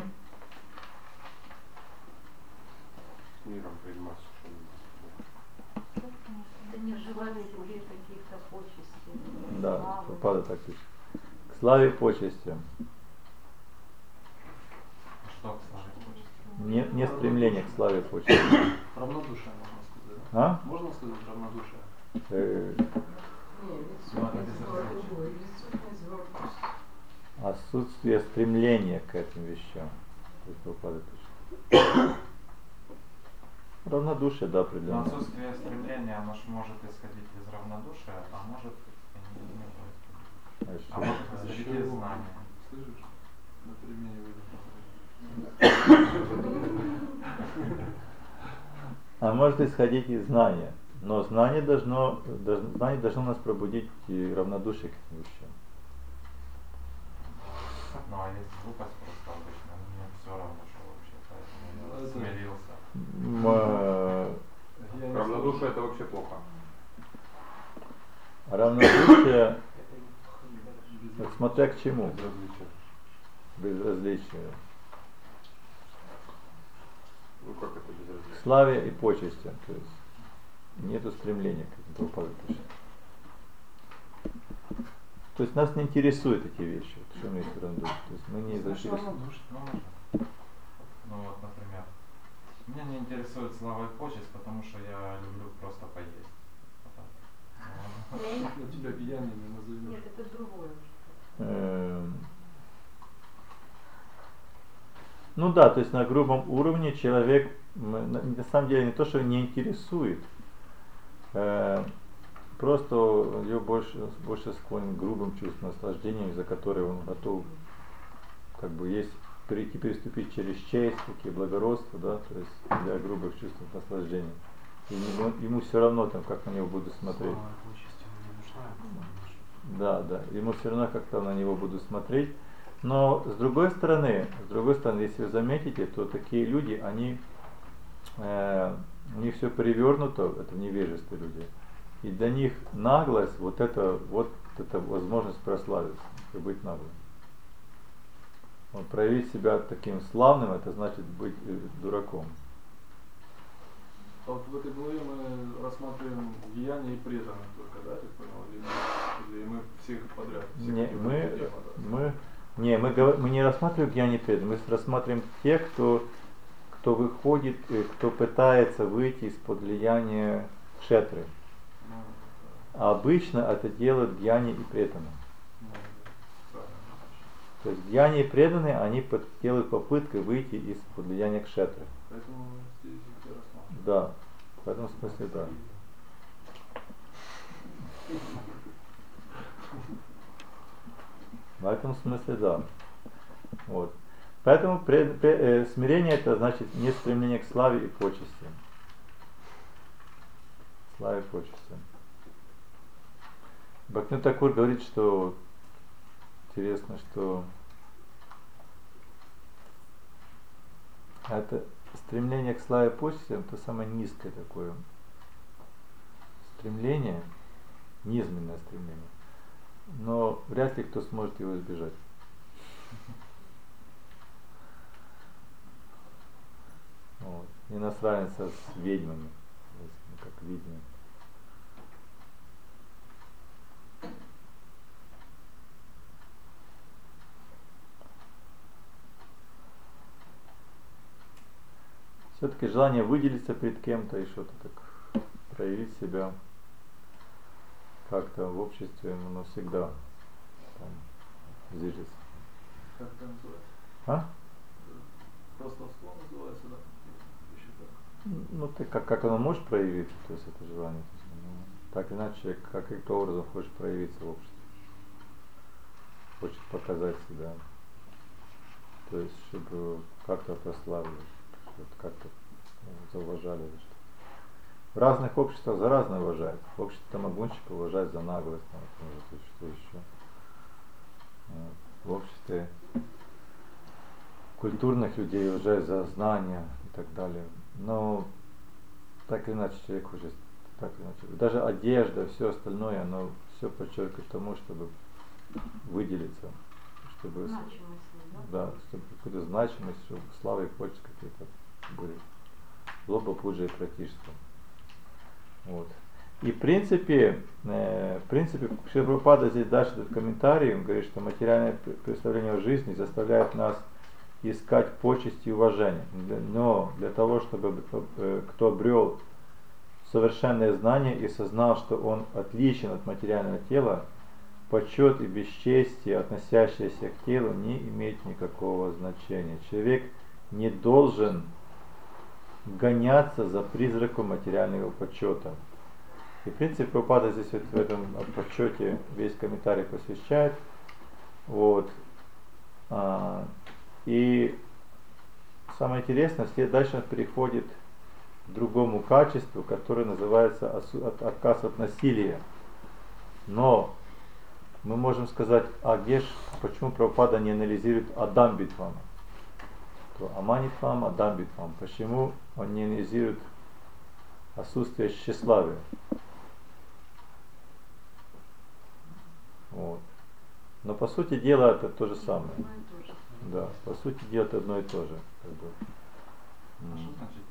С миром приниматься. Это не желание себе каких-то почестей. Да, славы. Прабхупада так пишет. К славе и почестям. Что, кстати, хочется? Не стремление к славе и почестям. Равнодушие, можно сказать. А? Можно сказать равнодушие? Отсутствие стремления к этим вещам. То есть Прабхупада пишет. Равнодушие, да, Но определенно. отсутствие стремления, оно же может исходить из равнодушия, а может и не будет. А А еще? может исходить из знания. Слышишь? На перемене выйдет. А может исходить из знания. Но знание должно нас пробудить и равнодушие к этим вещам. Ну а есть глупость просто обычно, мне все равно, что вообще, поэтому я смирился. Равнодушие это вообще плохо. Равнодушие, смотря к чему. Безразличие. Безразличие. Ну как это безразличие? Славе и почестям. То есть нету стремления к этому. Прабхупада пишет. То есть нас не интересуют эти вещи. Вот, что имеется в виду? То есть мы не заинтересованы. Равнодушие, ну можно. Ну вот, например, меня не интересует слава и почесть, потому что я люблю просто поесть. Вот так. На тебя пьяным не назовешь. Нет, это другое уже. Ну да, то есть на грубом уровне человек на самом деле не то, что не интересует, просто его больше склонен к грубым чувствам наслаждения, из-за которых он готов как бы есть переступить через честь, такие благородства, да, то есть для грубых чувств наслаждения. И ему все равно там, как на него будут смотреть. Слава и почесть ему не нужна. Да, ему все равно как-то на него будут смотреть. Но с другой стороны, если вы заметите, то такие люди, они, у них все перевернуто, это невежество люди. И для них наглость, вот это возможность прославиться и быть наглым. Вот проявить себя таким славным, это значит быть дураком. А вот в этой главе мы рассматриваем деяния и преданных только, да, так понял? Или мы всех подряд? Мы не рассматриваем гьяни преданных, мы рассматриваем тех, кто выходит, кто пытается выйти из-под влияния кшетры. А обычно это делают гьяни и преданные. То есть гьяни и преданные, они делают попытку выйти из-под влияния кшетры. Поэтому здесь и рассматриваем. Да, в этом смысле да. В этом смысле да. Вот. Поэтому смирение это значит не стремление к славе и почести. Славе и почести. Бхактивинода Такур говорит, что интересно, что это стремление к славе и почести, это самое низкое такое стремление, низменное стремление. Но вряд ли кто сможет его избежать. Вот. Не нас равенство с ведьмами, как ведьмы. все-таки желание выделиться перед кем-то и что-то так проявить себя как-то в обществе, оно всегда там движется. Как это называется? А? Хвастовство называется, да? Еще так. Ну ты как оно может проявиться, то есть это желание. То есть, ну, так или иначе человек каким-то образом хочет проявиться в обществе. Хочет показать себя. То есть, чтобы как-то прославили, чтобы как-то зауважали. В разных обществах за разное уважают. В обществе самогонщика уважают за наглость, например, то есть, что еще. В обществе культурных людей уважают за знания и так далее. Но так или иначе человек хочет, так или иначе. Даже одежда, все остальное, оно все подчеркивает тому, чтобы выделиться, чтобы, Значимость, да, чтобы какую-то значимость, чтобы слава и почесть какие-то были. Лоба, пуджа и пратишство. Вот. И в принципе Шрила Прабхупада здесь дальше этот комментарий, он говорит, что материальное представление о жизни заставляет нас искать почести и уважение. Но для того, чтобы кто обрел совершенное знание и сознал, что он отличен от материального тела, почет и бесчестие, относящиеся к телу, не имеют никакого значения. Человек не должен гоняться за призраком материального почета. И в принципе Прабхупада здесь вот в этом почете весь комментарий посвящает. Вот. И самое интересное, дальше он переходит к другому качеству, которое называется отказ от насилия. Но мы можем сказать, почему Прабхупада не анализирует Адамбитвам? То Аманитвам, Адамбитвам. Почему он не анализирует отсутствие тщеславия? Вот. Но по сути дела это то же самое. Да, по сути дела это одно и то же. Как бы. А что значит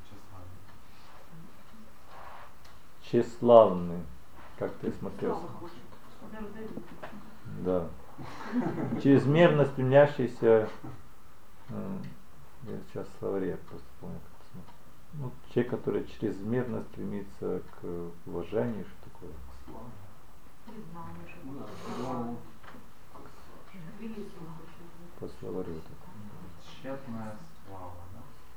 тщеславие? Тщеславный. Как ты смотрел? Да. Чрезмерно стремящийся, я сейчас в словаре просто помню, как это смотрю. Ну, человек, который чрезмерно стремится к уважению, что такое? По словарю такое. Тщетная слава, да?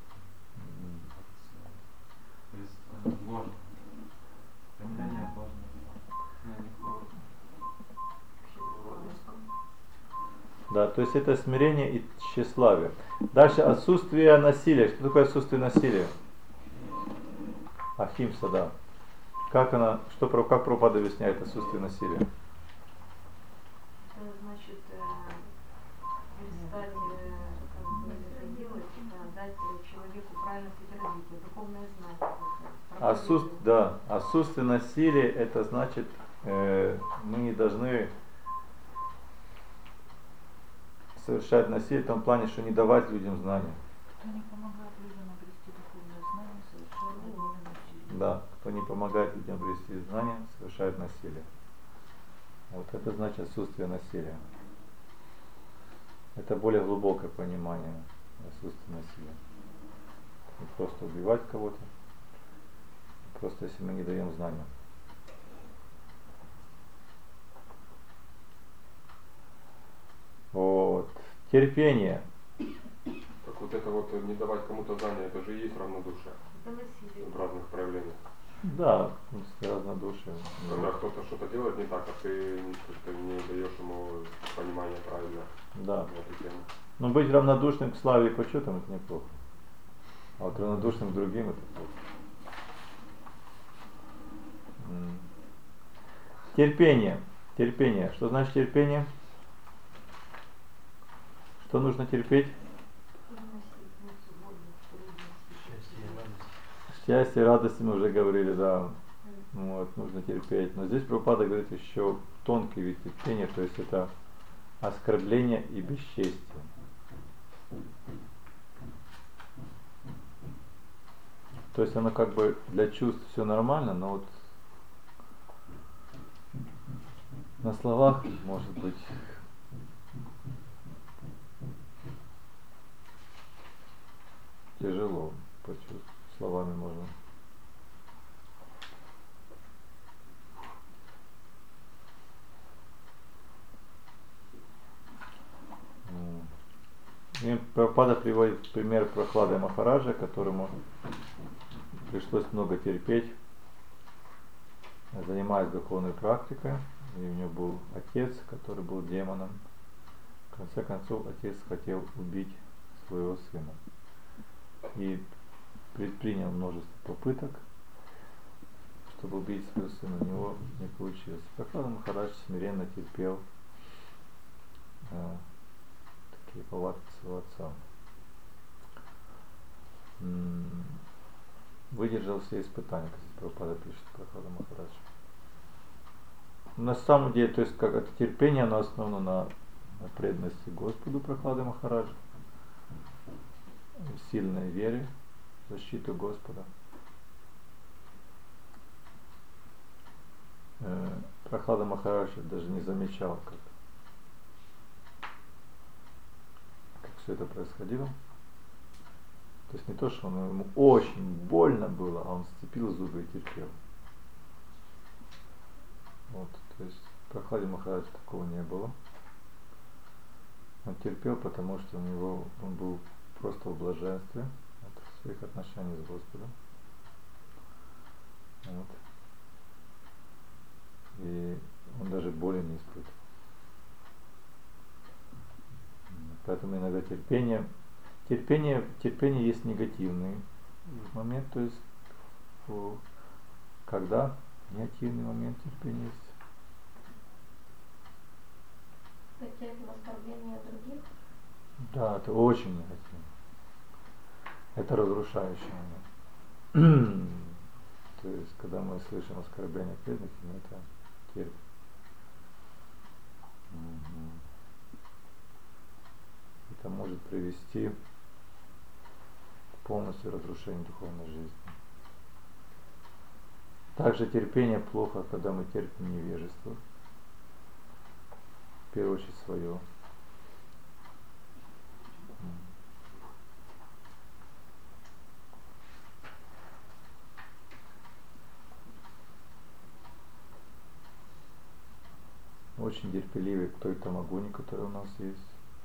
То есть ложное. Стремление ложное. Да, то есть это смирение и тщеславие. Дальше отсутствие насилия. Что такое отсутствие насилия? Ахимса, да. Как Прабхупада объясняет отсутствие насилия? Это значит перестать это делать, дать человеку правильный путь развития, духовное знание. Отсутствие насилия, это значит, мы не должны совершать насилие в том плане, что не давать людям знания. Кто не помогает людям обрести духовное знание, совершает насилие. Да, кто не помогает людям обрести знания, совершает насилие. Вот это значит отсутствие насилия. Это более глубокое понимание отсутствия насилия. Не просто убивать кого-то, просто если мы не даем знания. Вот. Терпение. Так вот это вот не давать кому-то знания, это же и есть равнодушие Это насилие. в разных проявлениях. Да, разнодушие. Когда кто-то что-то делает не так, а ты как-то не даешь ему понимания правильно. Да. в эту тему. Но быть равнодушным к славе и почетам это неплохо. А вот равнодушным к другим это плохо. Терпение. Терпение. Что значит терпение? Что нужно терпеть? Счастье, радость мы уже говорили, да. Вот, нужно терпеть. Но здесь Прабхупада говорит еще тонкий вид терпения, то есть это оскорбление и бесчестие. То есть оно как бы для чувств все нормально, но вот на словах может быть тяжело почувствовать. словами можно. И Прабхупада приводит пример Прохлады Махараджа, которому пришлось много терпеть, занимаясь духовной практикой. И у него был отец, который был демоном. В конце концов, отец хотел убить своего сына. И предпринял множество попыток, чтобы убить своего сына. У него не получилось. Прохлада Махарадж смиренно терпел такие повадки своего отца. Выдержал все испытания, как здесь Прабхупада пишет, Прохлада Махарадж. На самом деле, то есть как это терпение, оно основано на преданности Господу Прохлады Махараджа, сильной вере в защиту Господа. Прохлада Махарадж даже не замечал, как все это происходило. То есть не то, что ему очень больно было, а он сцепил зубы и терпел. Вот, то есть в Прохладе Махараджа такого не было. Он терпел, потому что он был просто в блаженстве от своих отношений с Господом. Вот. И он даже боли не испытывал. Поэтому иногда терпение есть негативный момент, то есть когда негативный момент терпения есть. Потерпеть оскорбление других? Да, это очень негативно. Это разрушающий момент. То есть, когда мы слышим оскорбление преданных, мы это терпим. Это может привести к полностью разрушению духовной жизни. Также терпение плохо, когда мы терпим невежество. В первую очередь свое. Очень терпеливый к той тамагуни, которая у нас есть.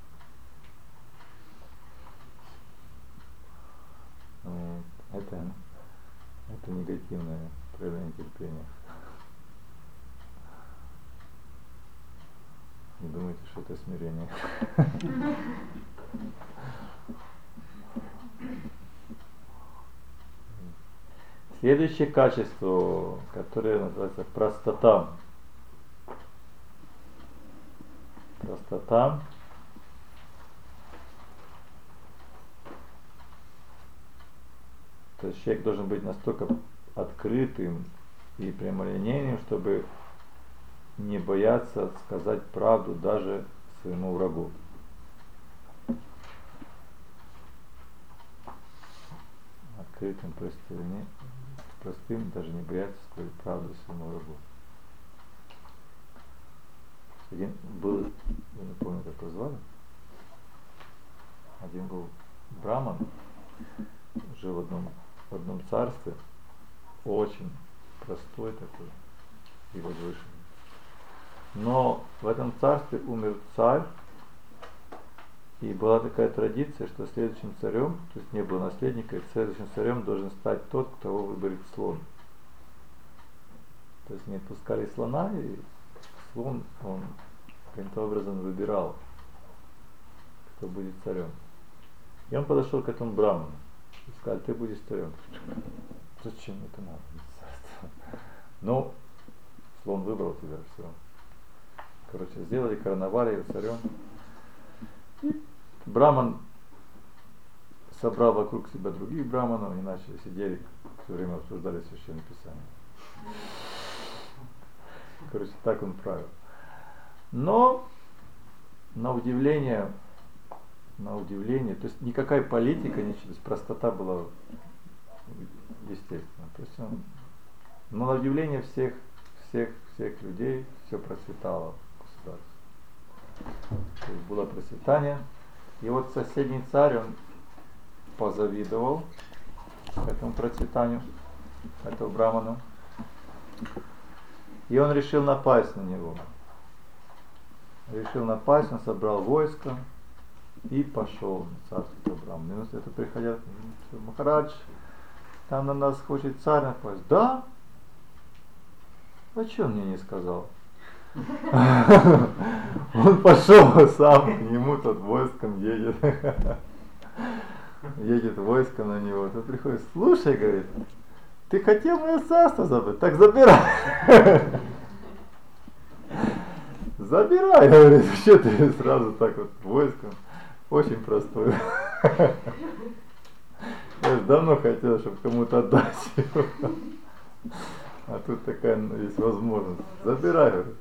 Это негативное проявление терпения. Не думайте, что это смирение. Следующее качество, которое называется простота. Простота. То есть человек должен быть настолько открытым и прямолинейным, чтобы не бояться сказать правду даже своему врагу. Открытым, простым, даже не бояться сказать правду своему врагу. Один был, я не помню, как его звали, один был браман, жил в одном царстве, очень простой такой и возвышенный. Но в этом царстве умер царь, и была такая традиция, что следующим царем, то есть не было наследника, и следующим царем должен стать тот, кто его выберет слон. То есть не отпускали слона, и слон, он каким-то образом выбирал, кто будет царем. И он подошел к этому браману и сказал: ты будешь царем. Зачем это надо? Ну, слон выбрал тебя, все. Короче, сделали, короновали его царем. Браман собрал вокруг себя других браманов, и начали сидели, все время обсуждали Священное Писание. Короче, так он правил. Но на удивление, то есть никакая политика, ничего, то есть простота была естественно. То есть но на удивление всех людей все процветало в государстве. То есть было процветание. И вот соседний царь, он позавидовал к этому процветанию этого брамана. И он решил напасть на него. Решил напасть, он собрал войско и пошел на царство этого брамана. Минус это приходят, Махарадж, там на нас хочет царь напасть. Да? А что он мне не сказал? Он пошел сам к нему, тот войском едет. Едет войско на него. Тот приходит, слушай, говорит, ты хотел мое царство забыть? Так забирай. Забирай, говорит, что ты сразу так вот войском. Очень простой. Я же давно хотел, чтобы кому-то отдать его. А тут такая есть возможность. Забирай, говорит.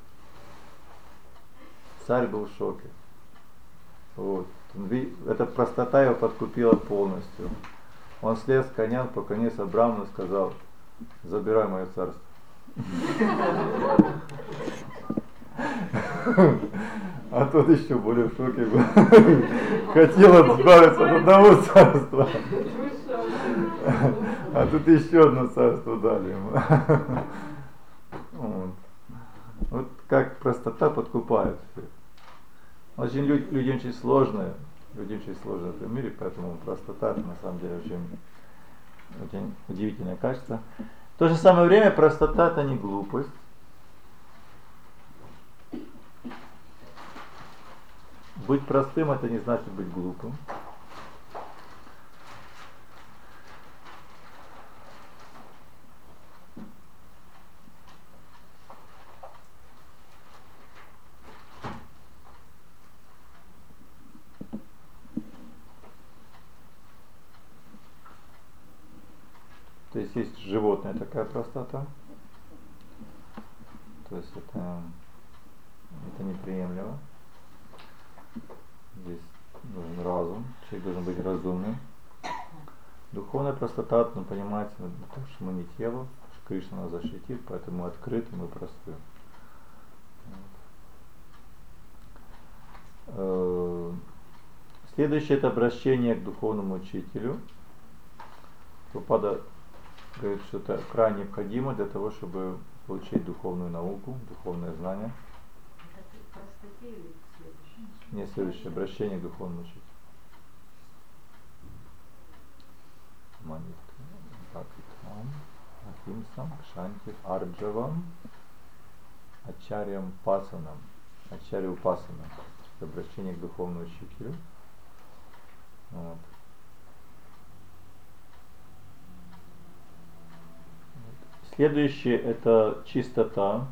Царь был в шоке. Вот. Эта простота его подкупила полностью. Он слез с коня, поклонился Браману и сказал, забирай мое царство. А тот еще более в шоке был. Хотел избавиться от одного царства. А тут еще одно царство дали ему. Вот как простота подкупает всех. Очень люди очень сложные. Люди очень сложные в этом мире, поэтому простота на самом деле очень удивительное качество. В то же самое время простота это не глупость. Быть простым это не значит быть глупым. То есть животная такая простота. То есть это неприемлемо. Здесь нужен разум, человек должен быть разумным. Духовная простота, понимаете, потому что мы не тело, что Кришна нас защитит, поэтому мы открыты, мы просты. Следующее это обращение к духовному учителю. Прабхупада говорит, что это крайне необходимо для того, чтобы получить духовную науку, духовное знание. Это простоте или следующее? Не следующее, обращение к духовному учителю. Ахимсам, Кшанти, Арджавам, Ачарьям Пасанам, Ачарью Пасанам. Обращение к духовному учителю. Вот. Следующее это чистота.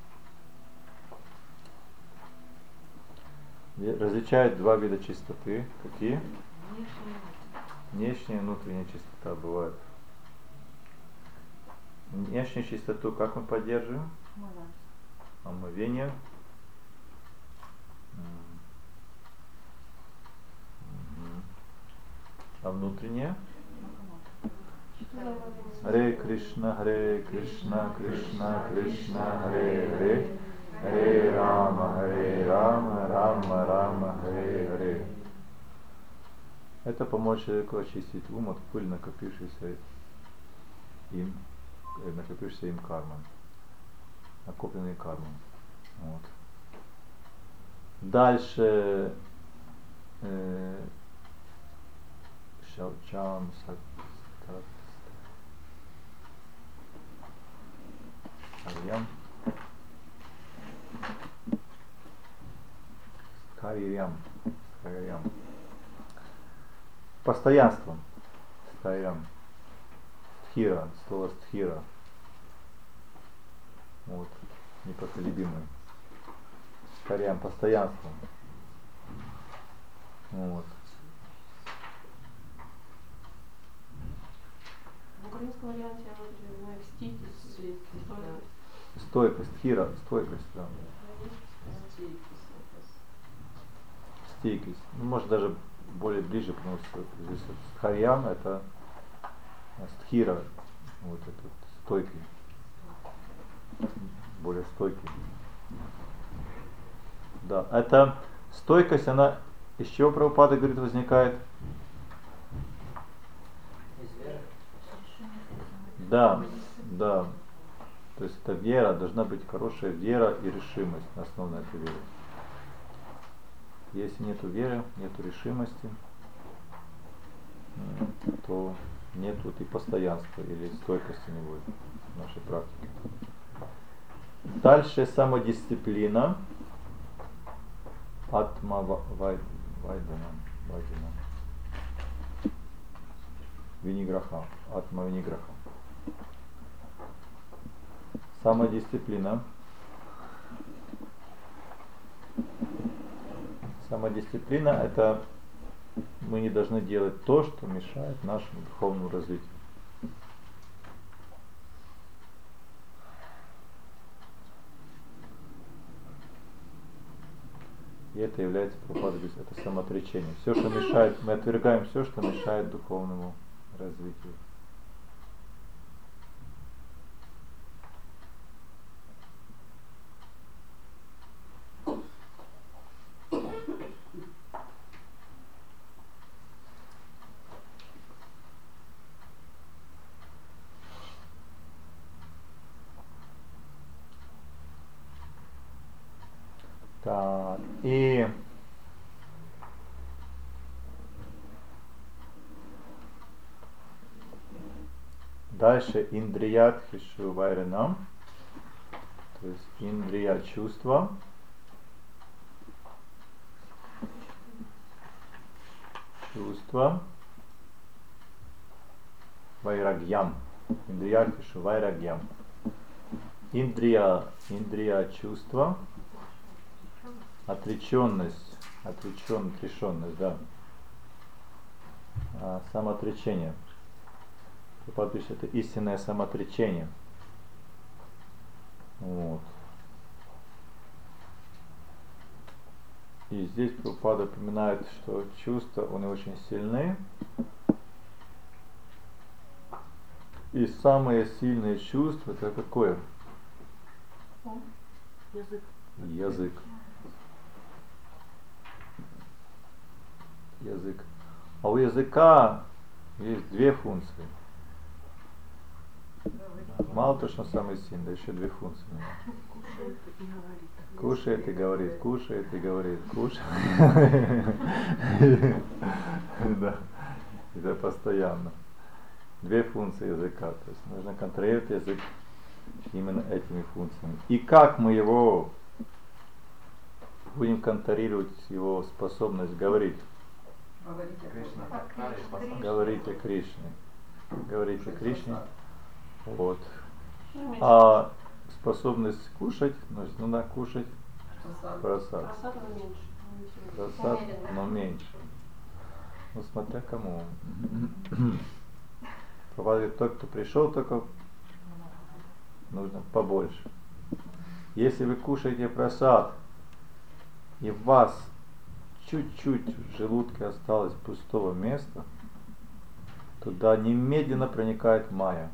Различают два вида чистоты. Какие? Внешняя и внутренняя чистота бывает. Внешнюю чистоту как мы поддерживаем? Омовение. А внутренняя? Харе Кришна, Кришна, Кришна, Харе, Харе Рама, Рама, Рама, Харе. Это поможет человеку очистить ум от пыли, накопившейся им кармой. Накопленные кармой. Вот. Дальше Шаучам, Харьям. Постоянством. Харьям. Стхира, слово стхира. Вот, непоколебимый. Харьям, постоянством. Вот. В украинском варианте мы чтите Стойкость, стхира, стойкость, да. Стейкость. Ну, может даже более ближе, потому что здесь стхарьям это стхира, вот этот стойкий, более стойкий. Да, это стойкость, она из чего Прабхупада говорит возникает? Да, да. То есть это вера, должна быть хорошая вера и решимость на основе этой веры. Если нету веры, нету решимости, то нету и постоянства или стойкости не будет в нашей практике. Дальше самодисциплина. Атма вайдана. Виниграха. Атма виниграха. Самодисциплина. Самодисциплина — это мы не должны делать то, что мешает нашему духовному развитию. И это является это самоотречение. Все, что мешает, мы отвергаем все, что мешает духовному развитию. Так, и дальше индрият хишу вайранам, то есть индрия чувства, вайрагьям, индрият хишу вайрагьям, индрия чувства, отрешенность, да. Самоотречение. Прабхупада пишет, это истинное самоотречение. Вот. И здесь Прабхупада упоминает, что чувства, они очень сильны. И самые сильные чувства, это какое? Язык. А у языка есть две функции. Мало то, что он самый сильный, еще две функции. Кушает и говорит, кушает и говорит, кушает. Да. Это постоянно. Две функции языка. То есть нужно контролировать язык именно этими функциями. И как мы его будем контролировать, его способность говорить? Говорить о Кришне. Говорить о Кришне. Вот. А способность кушать, значит, надо кушать просад. Просад, но меньше. Ну, смотря кому. Говорит, тот, кто пришел, только нужно побольше. Если вы кушаете просад, и в вас чуть-чуть в желудке осталось пустого места, туда немедленно проникает майя.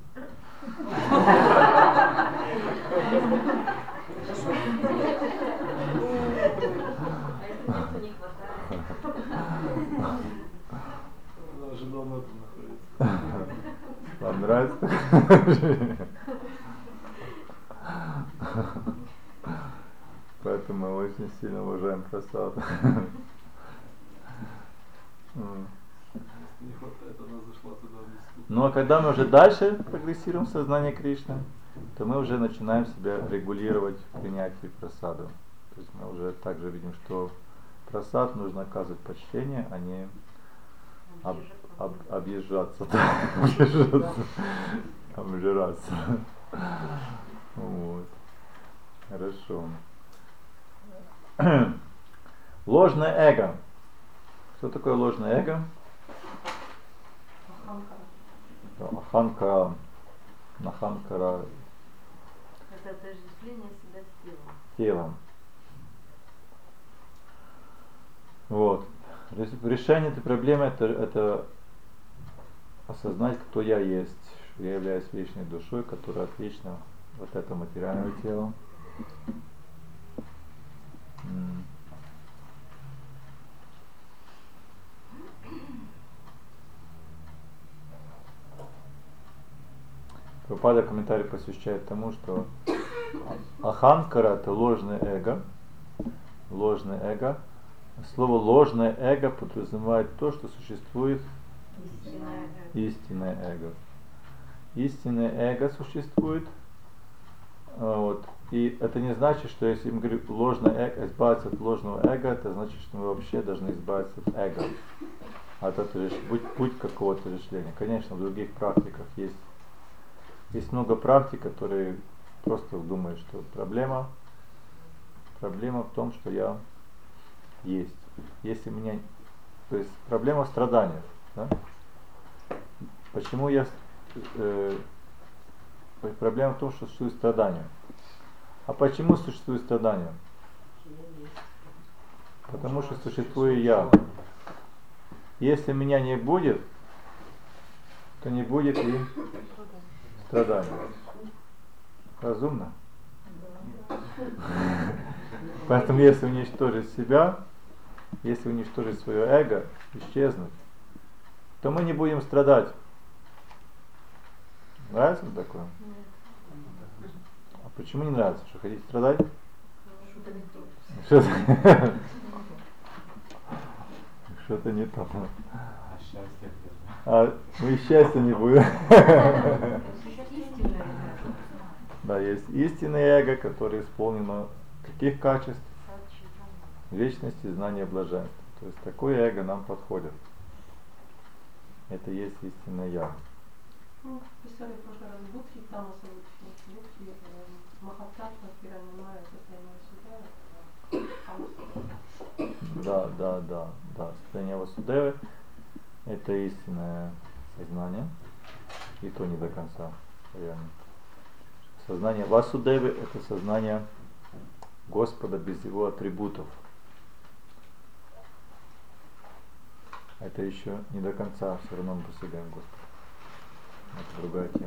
Вам нравится? Поэтому мы очень сильно уважаем просад. Ну а когда мы уже дальше прогрессируем в сознании Кришны, то мы уже начинаем себя регулировать в принятии просаду. То есть мы уже также видим, что просад нужно оказывать почтение, а не объезжаться, обжираться. Вот. Хорошо. Ложное эго. Что такое ложное эго? Аханкара. Наханкара. Это отождествление себя с телом. Телом. Вот. Решение этой проблемы это осознать, кто я есть. Что я являюсь вечной душой, которая отлична от этого материального тела. Прабхупада комментарий посвящает тому, что аханкара — это ложное эго. Ложное эго. Слово ложное эго подразумевает то, что существует истинное эго. Истинное эго существует. Вот. И это не значит, что если мы говорим ложное эго, избавиться от ложного эго, это значит, что мы вообще должны избавиться от эго. От этого путь какого-то решения. Конечно, в других практиках есть много практик, которые просто думают, что проблема в том, что я есть. Если меня, то есть проблема в страданиях. Да? Почему проблема в том, что существует страдание. А почему существует страдание? Потому что существую я. Если меня не будет, то не будет и страдания. Разумно? Поэтому если уничтожить себя, если уничтожить свое эго, исчезнуть, то мы не будем страдать. Нравится такое? А почему не нравится? Что, хотите страдать? Что-то не то. А счастье где-то. Ну и счастья не будет. Истинное эго. Да, есть истинное эго, которое исполнено каких качеств? Вечности, знания, блаженства. То есть такое эго нам подходит. Это есть истинное я. Ну, писали в прошлый раз Будхи, Тамаса Будхи, Махаттатма, Пиранамая, состояние Васудевы. Да. Состояние Васудевы — это истинное сознание. И то не до конца, реально. Сознание Васудевы — это сознание Господа без его атрибутов. Это еще не до конца, все равно мы постигаем Господа. Это другая тема.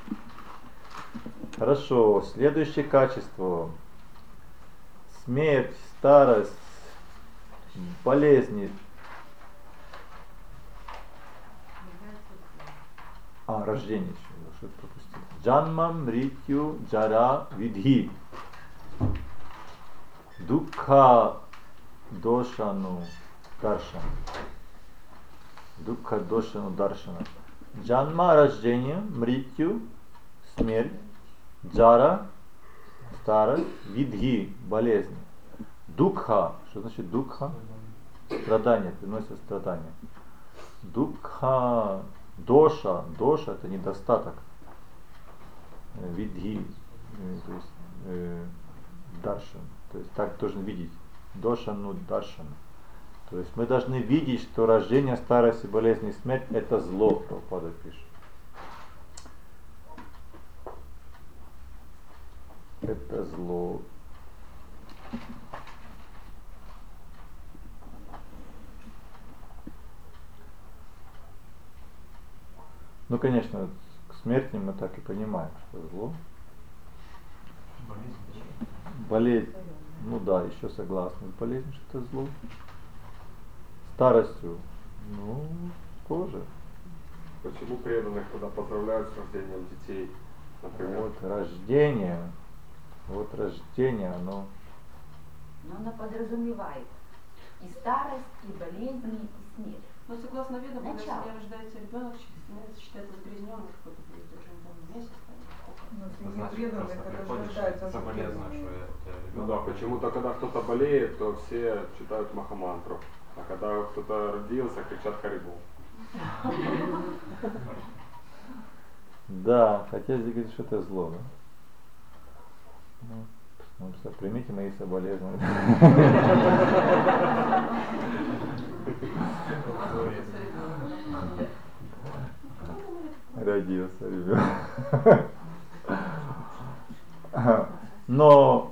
Хорошо, следующее качество. Смерть, старость, болезни. Рождение еще, что-то пропустил. Джанма, мритью, джара, видхи. Дукха, дошану, даршан. Дукха, дошану, даршана. Джанма — рождение, мритью — смерть, джара — старость, видхи — болезнь. Дукха — что значит дукха? Страдания, приносит страдания. Дукха, доша — это недостаток. Видхи, то есть даршан, то есть так должен видеть. Дошану даршан. То есть мы должны видеть, что рождение, старость и болезнь и смерть — это зло, Прабхупада пишет. Это зло. Ну, конечно, к смерти мы так и понимаем, что зло. Болезнь. Ну да, еще согласны с болезнью, что это зло. Старостью, ну, тоже. Почему преданных тогда поздравляют с рождением детей, например? Вот рождение, оно... Но оно подразумевает и старость, и болезни, и смерть. Но согласно ведам, когда Начало. в семье рождается ребенок, считается загрязненным, какой-то будет уже месяц, Значит, просто приходишь соболезную, что я у тебя Ну ребенок. да, почему-то когда кто-то болеет, то все читают Махамантру. А когда кто-то родился, кричат Харибол. Да, хотя здесь говорит, что это зло, да? Ну, что, примите мои соболезнования. Родился ребенок. Но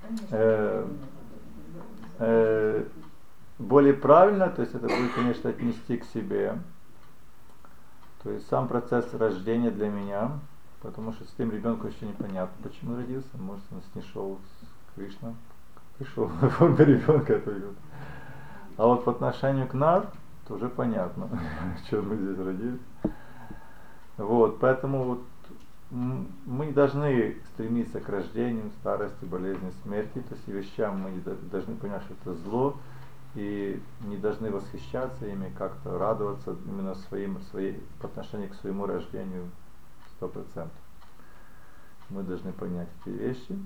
более правильно, то есть это будет, конечно, отнести к себе. То есть сам процесс рождения для меня, потому что с тем ребенком еще непонятно, почему родился, может он снишел с Кришной, пришел на форму ребенка. А вот по отношению к нам, то уже понятно, что мы здесь родились. Вот, поэтому вот мы не должны стремиться к рождению, старости, болезни, смерти, то есть вещам мы должны понять, что это зло, и не должны восхищаться ими, как-то радоваться именно по отношению к своему рождению 100%. Мы должны понять эти вещи.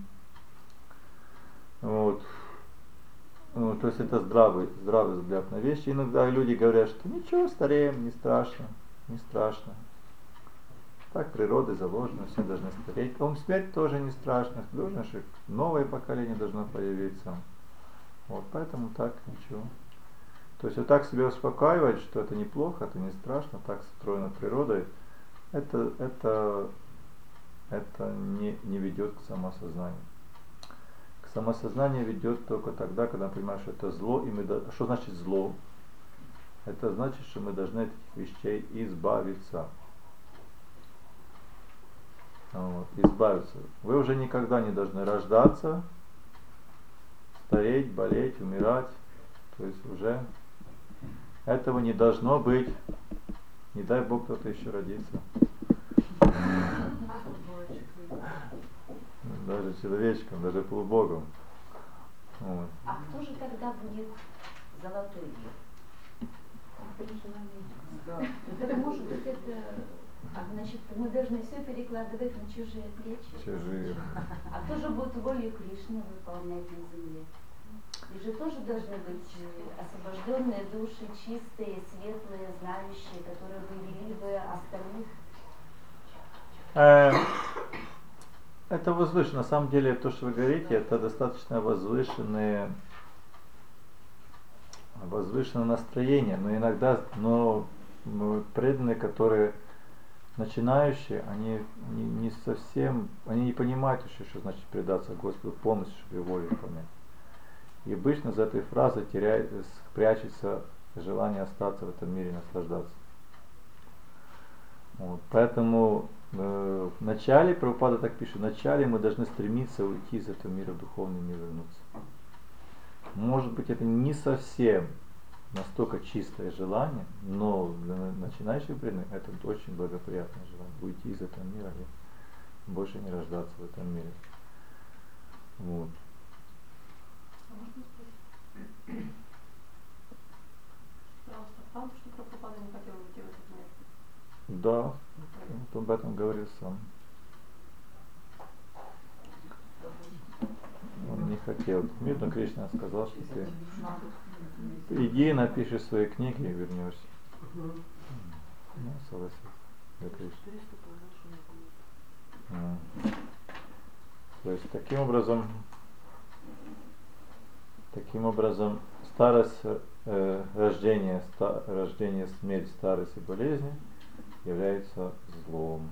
Вот. Ну, то есть это здравый взгляд на вещи. Иногда люди говорят, что ничего, стареем, не страшно, не страшно. Так природой заложено, все должны стареть. Смерть тоже не страшно, должно, что новое поколение должно появиться. Вот, поэтому так, ничего. То есть вот так себя успокаивать, что это неплохо, это не страшно, так устроено природой, это не ведет к самосознанию. К самосознанию ведет только тогда, когда мы понимаем, что это зло, и что значит зло? Это значит, что мы должны от этих вещей избавиться. Вот, избавиться. Вы уже никогда не должны рождаться, стареть, болеть, умирать. То есть уже этого не должно быть. Не дай Бог кто-то еще родится. Даже человечком, даже полубогом. Вот. А кто же тогда будет золотой век? Да. Это может быть значит, мы должны все перекладывать на чужие плечи. Чужие. А кто же будет волю Кришны выполнять на земле? И же тоже должны быть освобожденные души, чистые, светлые, знающие, которые вывели бы остальных. Это возвышенно. На самом деле, то, что вы говорите, это достаточно возвышенное настроение. Но иногда, преданные, которые начинающие, они не совсем, они не понимают еще, что значит предаться Господу полностью, чтобы его волю выполнять. И обычно за этой фразой прячется желание остаться в этом мире и наслаждаться. Вот. Поэтому в начале, Прабхупада так пишет, в начале мы должны стремиться уйти из этого мира в духовный мир, вернуться. Может быть, это не совсем настолько чистое желание, но для начинающих преданных это очень благоприятное желание уйти из этого мира и больше не рождаться в этом мире. Вот. Можно спросить? Пожалуйста, правда, что Прабхупада не хотел уйти в этот мир? Да, он об этом говорил сам. Он не хотел этот мир, но Кришна сказал, что ты иди, напиши свои книги и вернешься. Ну, согласился. Я Кришна. То есть таким образом старость, рождение, смерть, старость и болезни являются злом.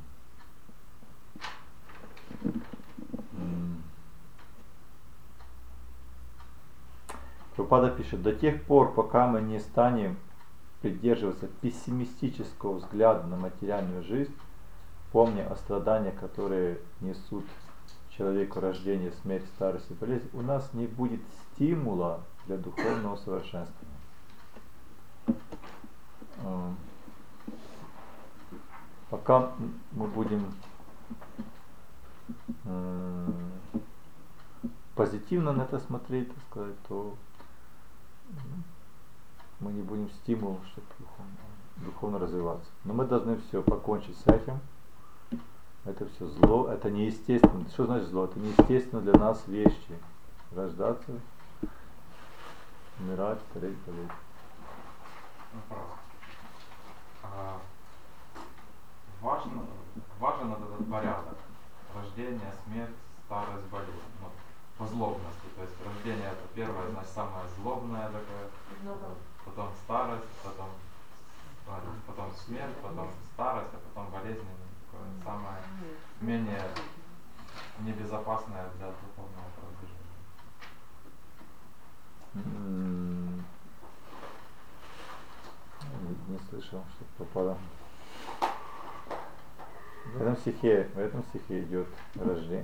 Прабхупада пишет, до тех пор, пока мы не станем придерживаться пессимистического взгляда на материальную жизнь, помня о страданиях, которые несут человеку рождение, смерть, старость и болезнь, у нас не будет стимула для духовного совершенствования. Пока мы будем позитивно на это смотреть, так сказать, то мы не будем стимулом, чтобы духовно развиваться. Но мы должны все покончить с этим. Это все зло, это неестественно. Что значит зло? Это неестественно для нас вещи. Рождаться, умирать, стареть, болеть. Вопрос. Важен этот порядок. Рождение, смерть, старость, болезнь. Ну, по злобности. То есть рождение это первое, значит, самое злобное такое. Потом старость, потом смерть, потом старость, а потом болезнь. Такое самое менее небезопасное для духовного продвижения. Не слышал, что попало. В этом стихе идет рождение.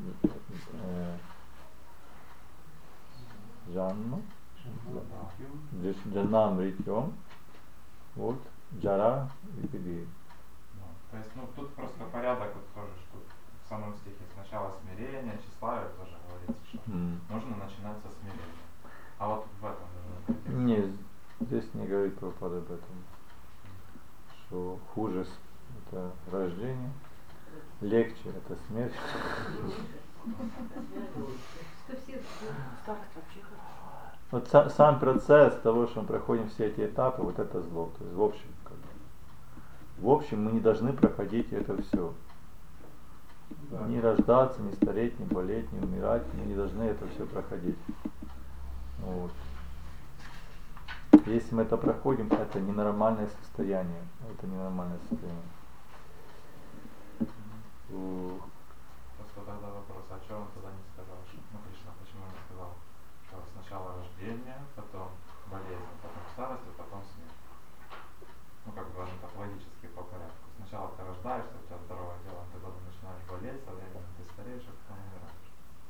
Джанам ритьем, вот, джара и пиди. То есть, тут просто порядок вот тоже, что в самом стихе сначала смирение, тщеславие тоже говорится, что нужно начинать со смирения. А вот в этом контексте. Нет, здесь не говорит Прабхупада об этом. Что хуже это рождение, легче это смерть. Что все Вот сам процесс того, что мы проходим все эти этапы, вот это зло. То есть в общем, в общем мы не должны проходить это все. Не рождаться, не стареть, не болеть, не умирать, мы не должны это все проходить. Вот. Если мы это проходим, это ненормальное состояние. Это ненормальное состояние. Просто тогда вопрос, а что он тогда не сказал? Кришна, почему не сказал, что сначала рождение, потом болезнь, потом старость, а потом смерть? Как бы он так логически по порядку. Сначала ты рождаешься, у тебя здоровое тело, ты потом начинаешь болеть, со временем ты стареешь, а потом умираешь.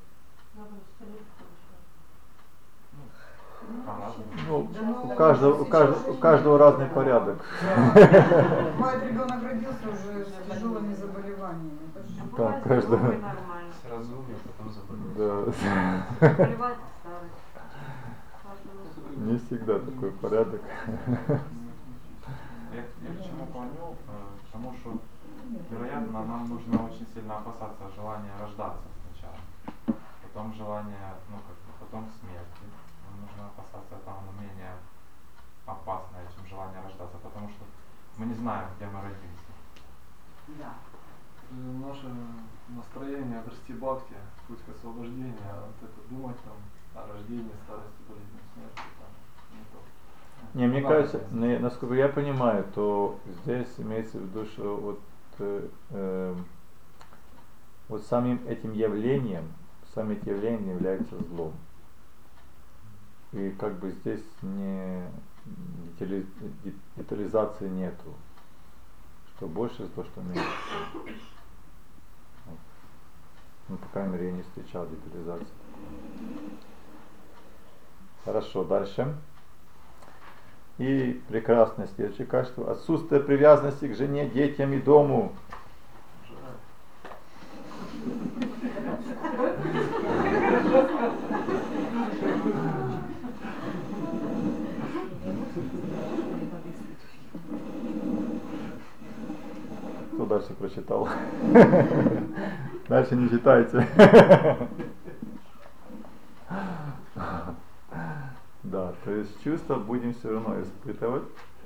У каждого разный порядок. Бывает, ребенок родился уже с тяжелыми заболеваниями. Так, каждого. Сразу умер, потом заболел. Да. Заболевает старость. Не всегда такой порядок. Я к чему клоню? К тому, что, вероятно, нам нужно очень сильно опасаться желания рождаться сначала. Потом желание, потом смерти. Нам нужно опасаться этого, оно менее опасное, чем желание рождаться, потому что мы не знаем, где мы родимся. Да. Наше настроение обрести бхакти, путь к освобождению, а вот это думать там о рождении, старости, болезни, смерти, там, не то. Не, мне кажется, насколько я понимаю, то здесь имеется в виду, что вот самим этим явлением, сами эти явления являются злом. И как бы здесь детализации нету. Что больше зло, что меньше. Ну, по крайней мере, я не встречал детализации. Хорошо, дальше. И прекрасное следующее качество. Отсутствие привязанности к жене, детям и дому. Кто дальше прочитал? Дальше не читайте. Да, то есть чувства будем все равно испытывать.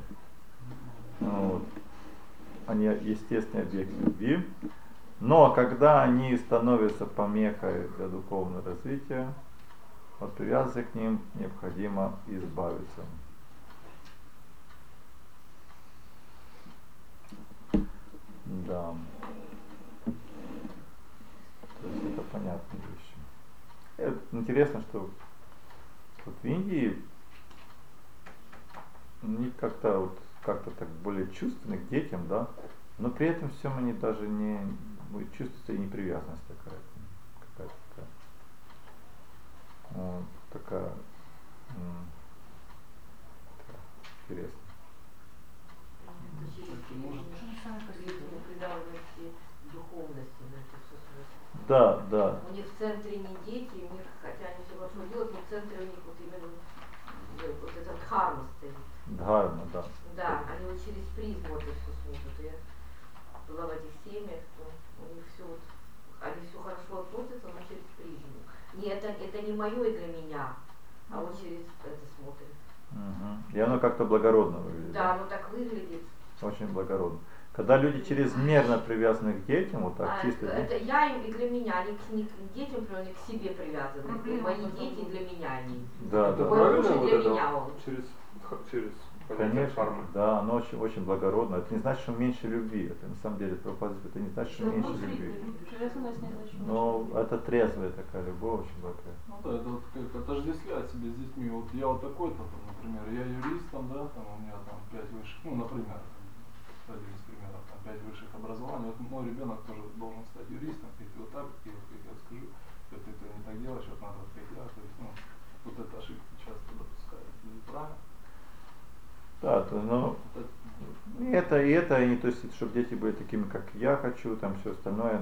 Вот. Они естественный объект любви. Но когда они становятся помехой для духовного развития, от привязанности к ним необходимо избавиться. Да. То есть это понятные вещи. Это интересно, что вот в Индии они как-то так более чувственны к детям, да, но при этом всем они даже не чувствуется и непривязанность какая-то такая интересная. Духовности, да, да. У них в центре не дети, у них, хотя они все хорошо делают, но в центре у них вот именно вот этот дхарма стоит. Дхарма, да. Да, они вот через призму это все смотрят. Я была в этих семьях, то у них все вот, они все хорошо относятся, но через призму. Не, это не мое и для меня, а вот через это смотрят. Угу. И оно как-то благородно выглядит. Да, оно так выглядит. Очень благородно. Когда люди чрезмерно привязаны к детям, вот так чисто. Это я им и для меня, они не к детям, например, они к себе привязаны. Мои дети для меня они. Да, это да. правильно, Для вот меня это он. через Конечно, кармы. да, оно очень, очень благородно. Это не значит, что меньше любви. Это на самом деле, это не значит, что меньше любви. Но это трезвая такая любовь, очень благая. Ну да, это вот как отождествлять себя с детьми. Вот я вот такой-то, например, я юрист, там, да, там у меня там 5 высших, ну, например, один из примеров, там 5 высших образований. Вот мой ребенок тоже должен стать юристом, и ты вот так, и вот как я скажу, что ты это не так делаешь, вот надо как я. То есть, ну, вот это ошибки часто допускают. Это неправильно. Да, то, но и это, и то есть, чтобы дети были такими, как я хочу, там все остальное,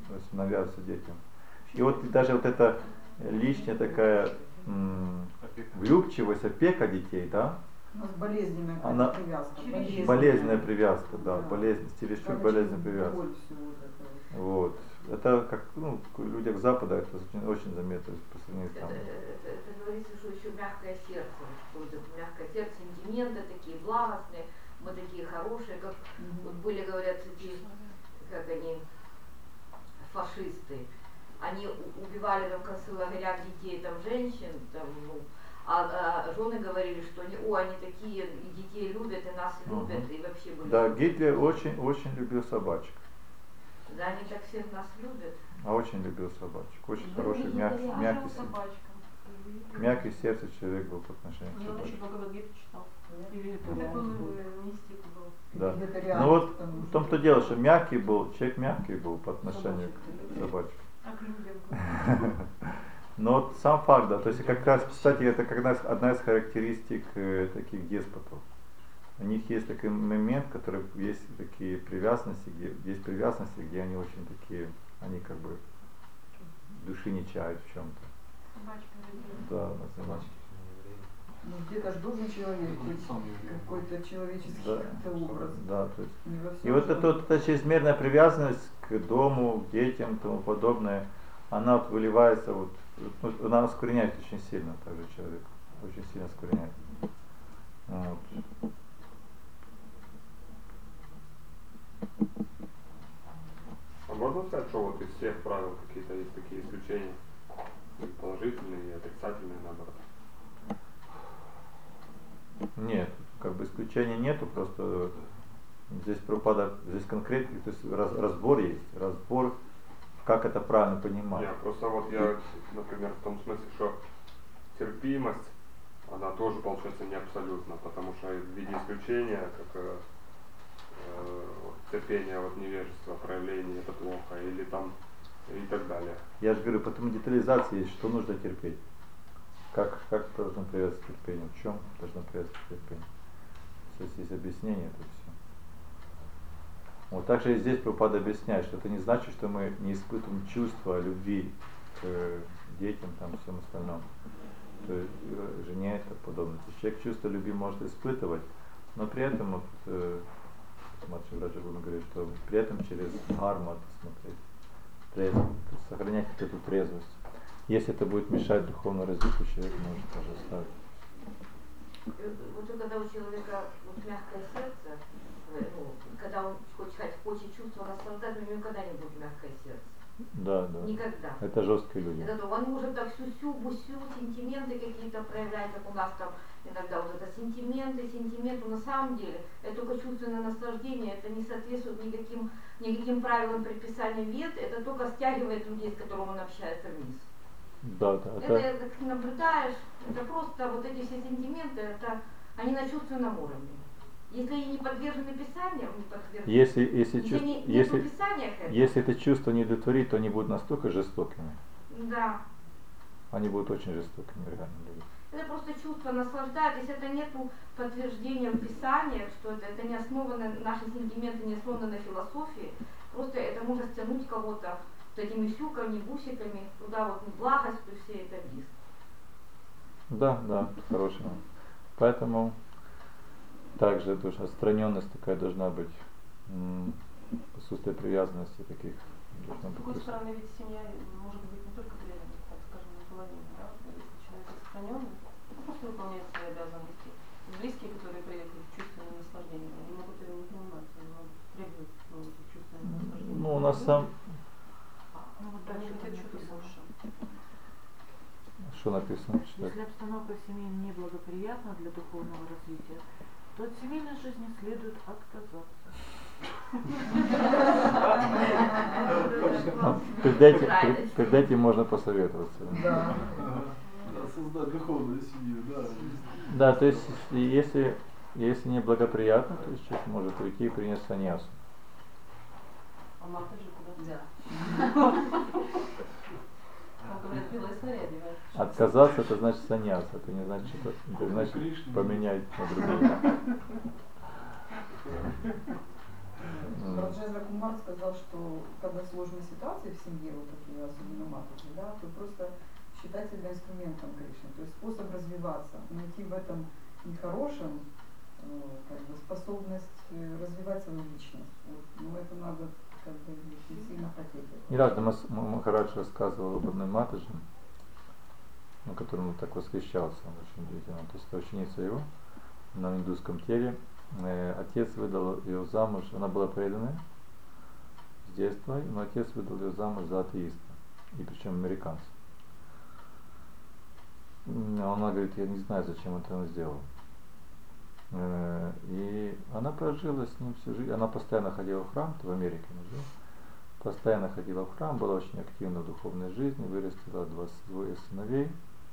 то есть навязывается детям. И вот даже вот эта лишняя такая влюбчивость, опека детей, да? Ну, с болезнями Она привязка. болезненная привязка, да, Да. чересчур Когда болезненная через привязка. боль всё вот это вот. Вот. Это как, ну, в людях Запада это очень заметно по сравнению с там. Это говорится, что еще мягкое сердце, вот это мягкое сердце, сентименты такие благостные, мы такие хорошие, как вот были, говорят, эти, как они, фашисты. Они убивали там в концлагерях детей, там женщин, там, ну, а жены говорили, что они, они такие, и детей любят, и нас любят, и вообще были. Да, Гитлер очень любил собачек. Да, они так всех нас любят. А очень любил собачек. Очень Вы хороший, мягкий собачка. сердце человек был по отношению к Он еще собачке. Бхагавад-гиту читал. Или Это был мистик был. Да. Вегетарианец, Ну вот потому в том-то дело, что человек мягкий был по отношению к собачке. А к людям. Но вот сам факт, да, то есть как раз, кстати, это одна из характеристик таких деспотов. У них есть такой момент, который есть такие привязанности, где они очень такие, они как бы души не чают в чем-то. Собачка родилась. Да, собачки. Ну, где-то ж должен человек быть, какой-то человеческий Да, как-то образ. да, то есть. Не во И всем вот же- эта чрезмерная привязанность к дому, к детям и тому подобное, она вот выливается, она ускореняет очень сильно также человека. Очень сильно ускореняет. Вот. А можно сказать, что вот из всех правил какие-то есть такие исключения? И положительные, и отрицательные, наоборот. Нет, как бы исключения нету, просто здесь здесь конкретно, то есть разбор есть, как это правильно понимать. Нет, просто вот я, например, в том смысле, что терпимость, она тоже получается не абсолютно, потому что в виде исключения, как терпение от невежества, проявление это плохо, или там, и так далее. Я же говорю, потому детализация есть, что нужно терпеть. Как должно проявляться терпение, в чем должно проявляться терпение. Если есть объяснение, то все. Вот также и здесь Прабхупада объясняет, что это не значит, что мы не испытываем чувства любви к детям, там, всем остальном, к жене и так подобное. То есть человек чувство любви может испытывать, но при этом, вот, Младший Враджа говорит, что при этом через дхарму смотреть, трезво, то есть сохранять вот эту трезвость. Если это будет мешать духовному развитию, человек может даже оставить. Вот когда у человека вот мягкое сердце, когда он хочет чувство наслаждать, у него никогда не будет мягкое сердце. Да. Никогда. Это жесткие люди. Он может так сюсю, бусю, сентименты какие-то проявлять, как у нас там иногда вот это сентименты, на самом деле, это только чувственное наслаждение, это не соответствует никаким правилам предписания вед, это только стягивает людей, с которыми он общается вниз. Да. Это как наблюдаешь, это просто вот эти все сентименты, они на чувственном уровне. Если они не подвержены писанию, если это чувство не удовлетворит, то они будут настолько жестокими. Да. Они будут очень жестокими, реально люди. Это просто чувство наслаждать, если это нет подтверждения в писаниях, что это не основано, наши сентименты не основаны на философии, просто это может стянуть кого-то вот этими щуками, бусиками, туда вот благость, и все это вниз. Да, хороший. Поэтому также тоже отстраненность такая должна быть, присутствие привязанности таких. С другой стороны, ведь семья может быть не только преданной, так скажем, наполовину, да? Если человек отстраненный, просто выполняет свои обязанности. Близкие, которые приехали в чувственное наслаждение, они могут это не понимать, они могут требовать чувственного наслаждения. Ну, у нас сам... Вот дальше написано. Что написано? Если обстановка в семье неблагоприятна для духовного развития, то от семейной жизни следует отказаться. Перед этим можно посоветоваться. Да. Создать духовную семью, да. Да, то есть если неблагоприятно, то есть человек может уйти и принять саньясу. А Марта же куда? Да. Отказаться это значит саньяс, это не значит, это значит поменять на другую. Раджендра Кумар сказал, что когда сложные ситуации в семье, вот такие, особенно матушки, да, то просто считать себя инструментом Кришны, то есть способ развиваться, найти в этом нехорошем как бы способность развивать свою личность. Вот. Но это надо как бы очень сильно хотеть. Не раз Махарадж рассказывал об одной матушке, на котором он так восхищался, он очень удивительно. То есть это ученица его на индусском теле. Отец выдал ее замуж, она была преданная с детства, но отец выдал ее замуж за атеиста, и причем американца. Она говорит, я не знаю, зачем это он сделал. И она прожила с ним всю жизнь. Она постоянно ходила в храм, в Америке она жила. Постоянно ходила в храм, была очень активна в духовной жизни, вырастила 22 сыновей.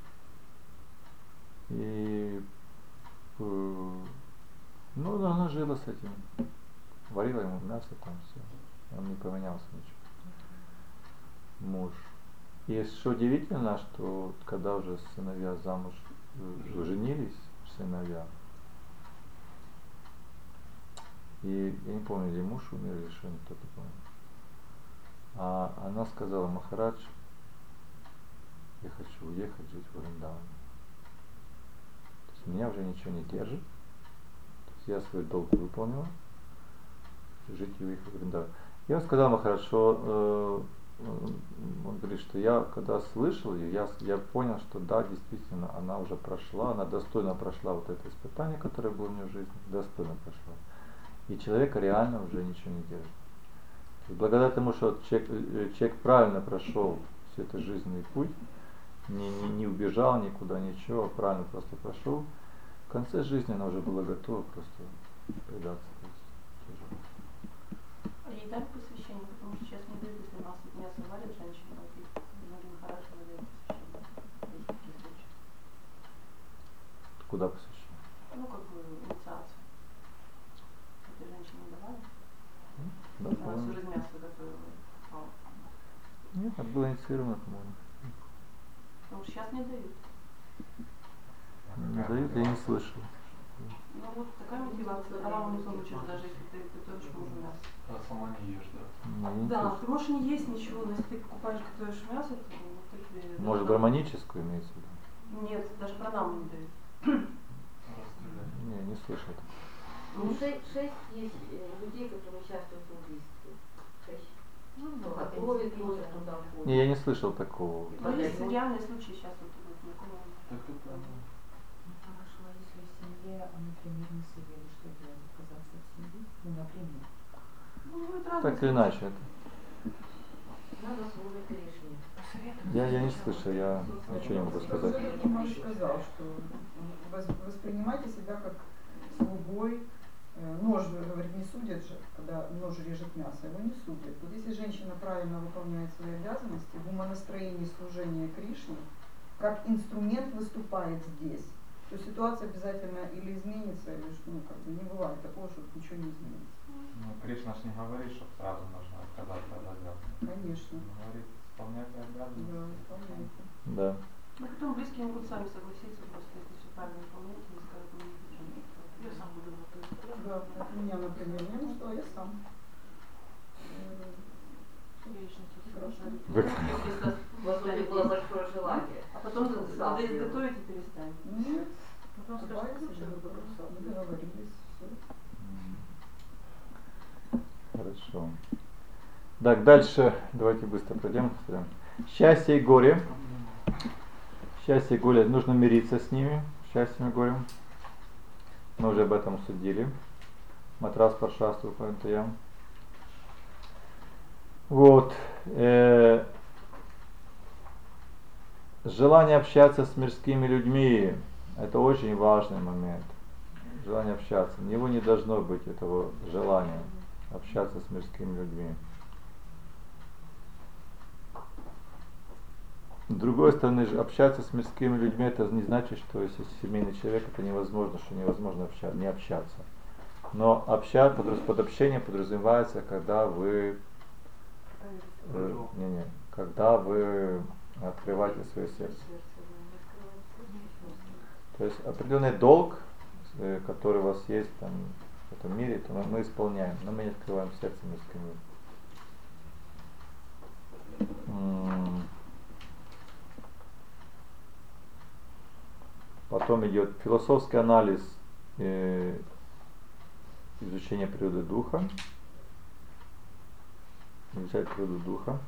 И ну, она жила с этим. Варила ему мясо, там все. Он не поменялся ничего. Муж. И что удивительно, что когда уже сыновья замуж женились, сыновья, и я не помню, или муж умер, или что, не кто-то помнит. А она сказала: Махарадж, я хочу уехать жить в Вриндаван. То есть меня уже ничего не держит. То есть я свой долг выполнила. Жить и уехать в Вриндаван. Я сказал Махарадж, что он говорит, что я когда слышал ее, я понял, что да, действительно, она уже прошла, она достойно прошла вот это испытание, которое было у нее в жизни, достойно прошла. И человека реально уже ничего не держит. Благодаря тому, что человек правильно прошел все это жизненный путь, не убежал никуда, ничего, а правильно просто прошел, в конце жизни она уже была готова просто предаться. А ей дали посвящение, потому что сейчас не дают, если мясо варят женщины, многим хорошо дают посвящение. Есть такие случаи. Куда посвящение? Ну, как бы инициацию. Этой женщине давали? Да, Она всю жизнь мясо готовила. Нет, это было инициировано, по-моему. Потому что сейчас не дают. Не дают, я не слышал. Ну вот такая мотивация. Права не получишь, даже если ты готовишь мужу мясо. А сама не ешь, да? Да, ты можешь не есть ничего, но если ты покупаешь, готовишь мясо, то ты тебе... Может, браманическую имеется в виду? Нет, даже пранаму не дают. Не слышал. Ну, 6 есть людей, которые участвуют в убийстве. 6. Кто готовит, тоже туда входит. Не, я не слышал такого. Но есть реальные случаи сейчас вот знакомые. Так это... Хорошо, а если в семье, например, не съели, что делать? Отказаться от семьи? Ну, например. Ну, так или иначе. Это... Надо служить Кришне. Я не слышал, я ничего не могу сказать. Муж сказал, что воспринимайте себя как слугой. Нож, говорит, не судят же, когда нож режет мясо, его не судят. Вот если женщина правильно выполняет свои обязанности, в умонастроении служения Кришне, как инструмент выступает здесь, то ситуация обязательно или изменится, или ну, как бы не бывает такого, что ничего не изменится. Ну, Кришна ж не говорит, что сразу нужно отказаться от обязанностей. Конечно. Он говорит, исполняйте обязанности. Да, исполняйте. Да. Ну, потом близкие могут сами согласиться, просто если все правильно выполняете, не скажут, не будем. Я сам буду готовить. Да, от меня, например, не ну что, я сам. Возможно, было большое желание. А потом надо изготовить и перестать. Нет. Потом скажешь, Мы договорились, все. Хорошо. Так, дальше давайте быстро пройдем. Счастье и горе. Счастье и горе. Нужно мириться с ними. Счастьем и горем. Мы уже об этом судили. Матрас паршасту пантаям. Вот. Желание общаться с мирскими людьми. Это очень важный момент. Желание общаться. У него не должно быть этого желания общаться с мирскими людьми. С другой стороны, общаться с мирскими людьми, это не значит, что если семейный человек, это невозможно, что невозможно не общаться. Но под общением подразумевается, когда вы когда вы открываете свое сердце. То есть определенный долг, который у вас есть там, в этом мире, то мы исполняем, но мы не открываем сердце низкий мир. Потом идет философский анализ изучения природы духа. Изучать природу духа.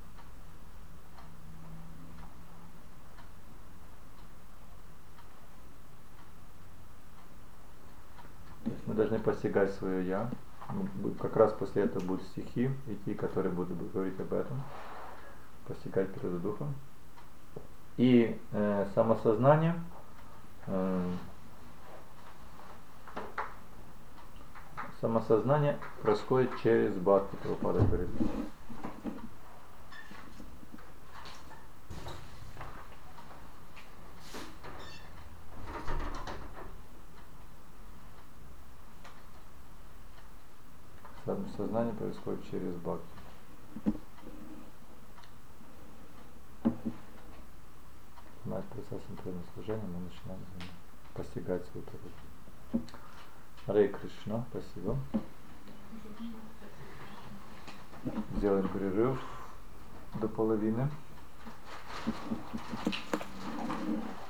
То есть мы должны постигать свое я. Как раз после этого будут стихи идти, которые будут говорить об этом. Постигать природу духа. И самосознание. Самосознание происходит через бхакти, Прабхупада говорит. Самосознание происходит через бхакти. Над процессом преданного служения мы начинаем постигать свою природу. Харе Кришна, спасибо. Сделаем перерыв до половины.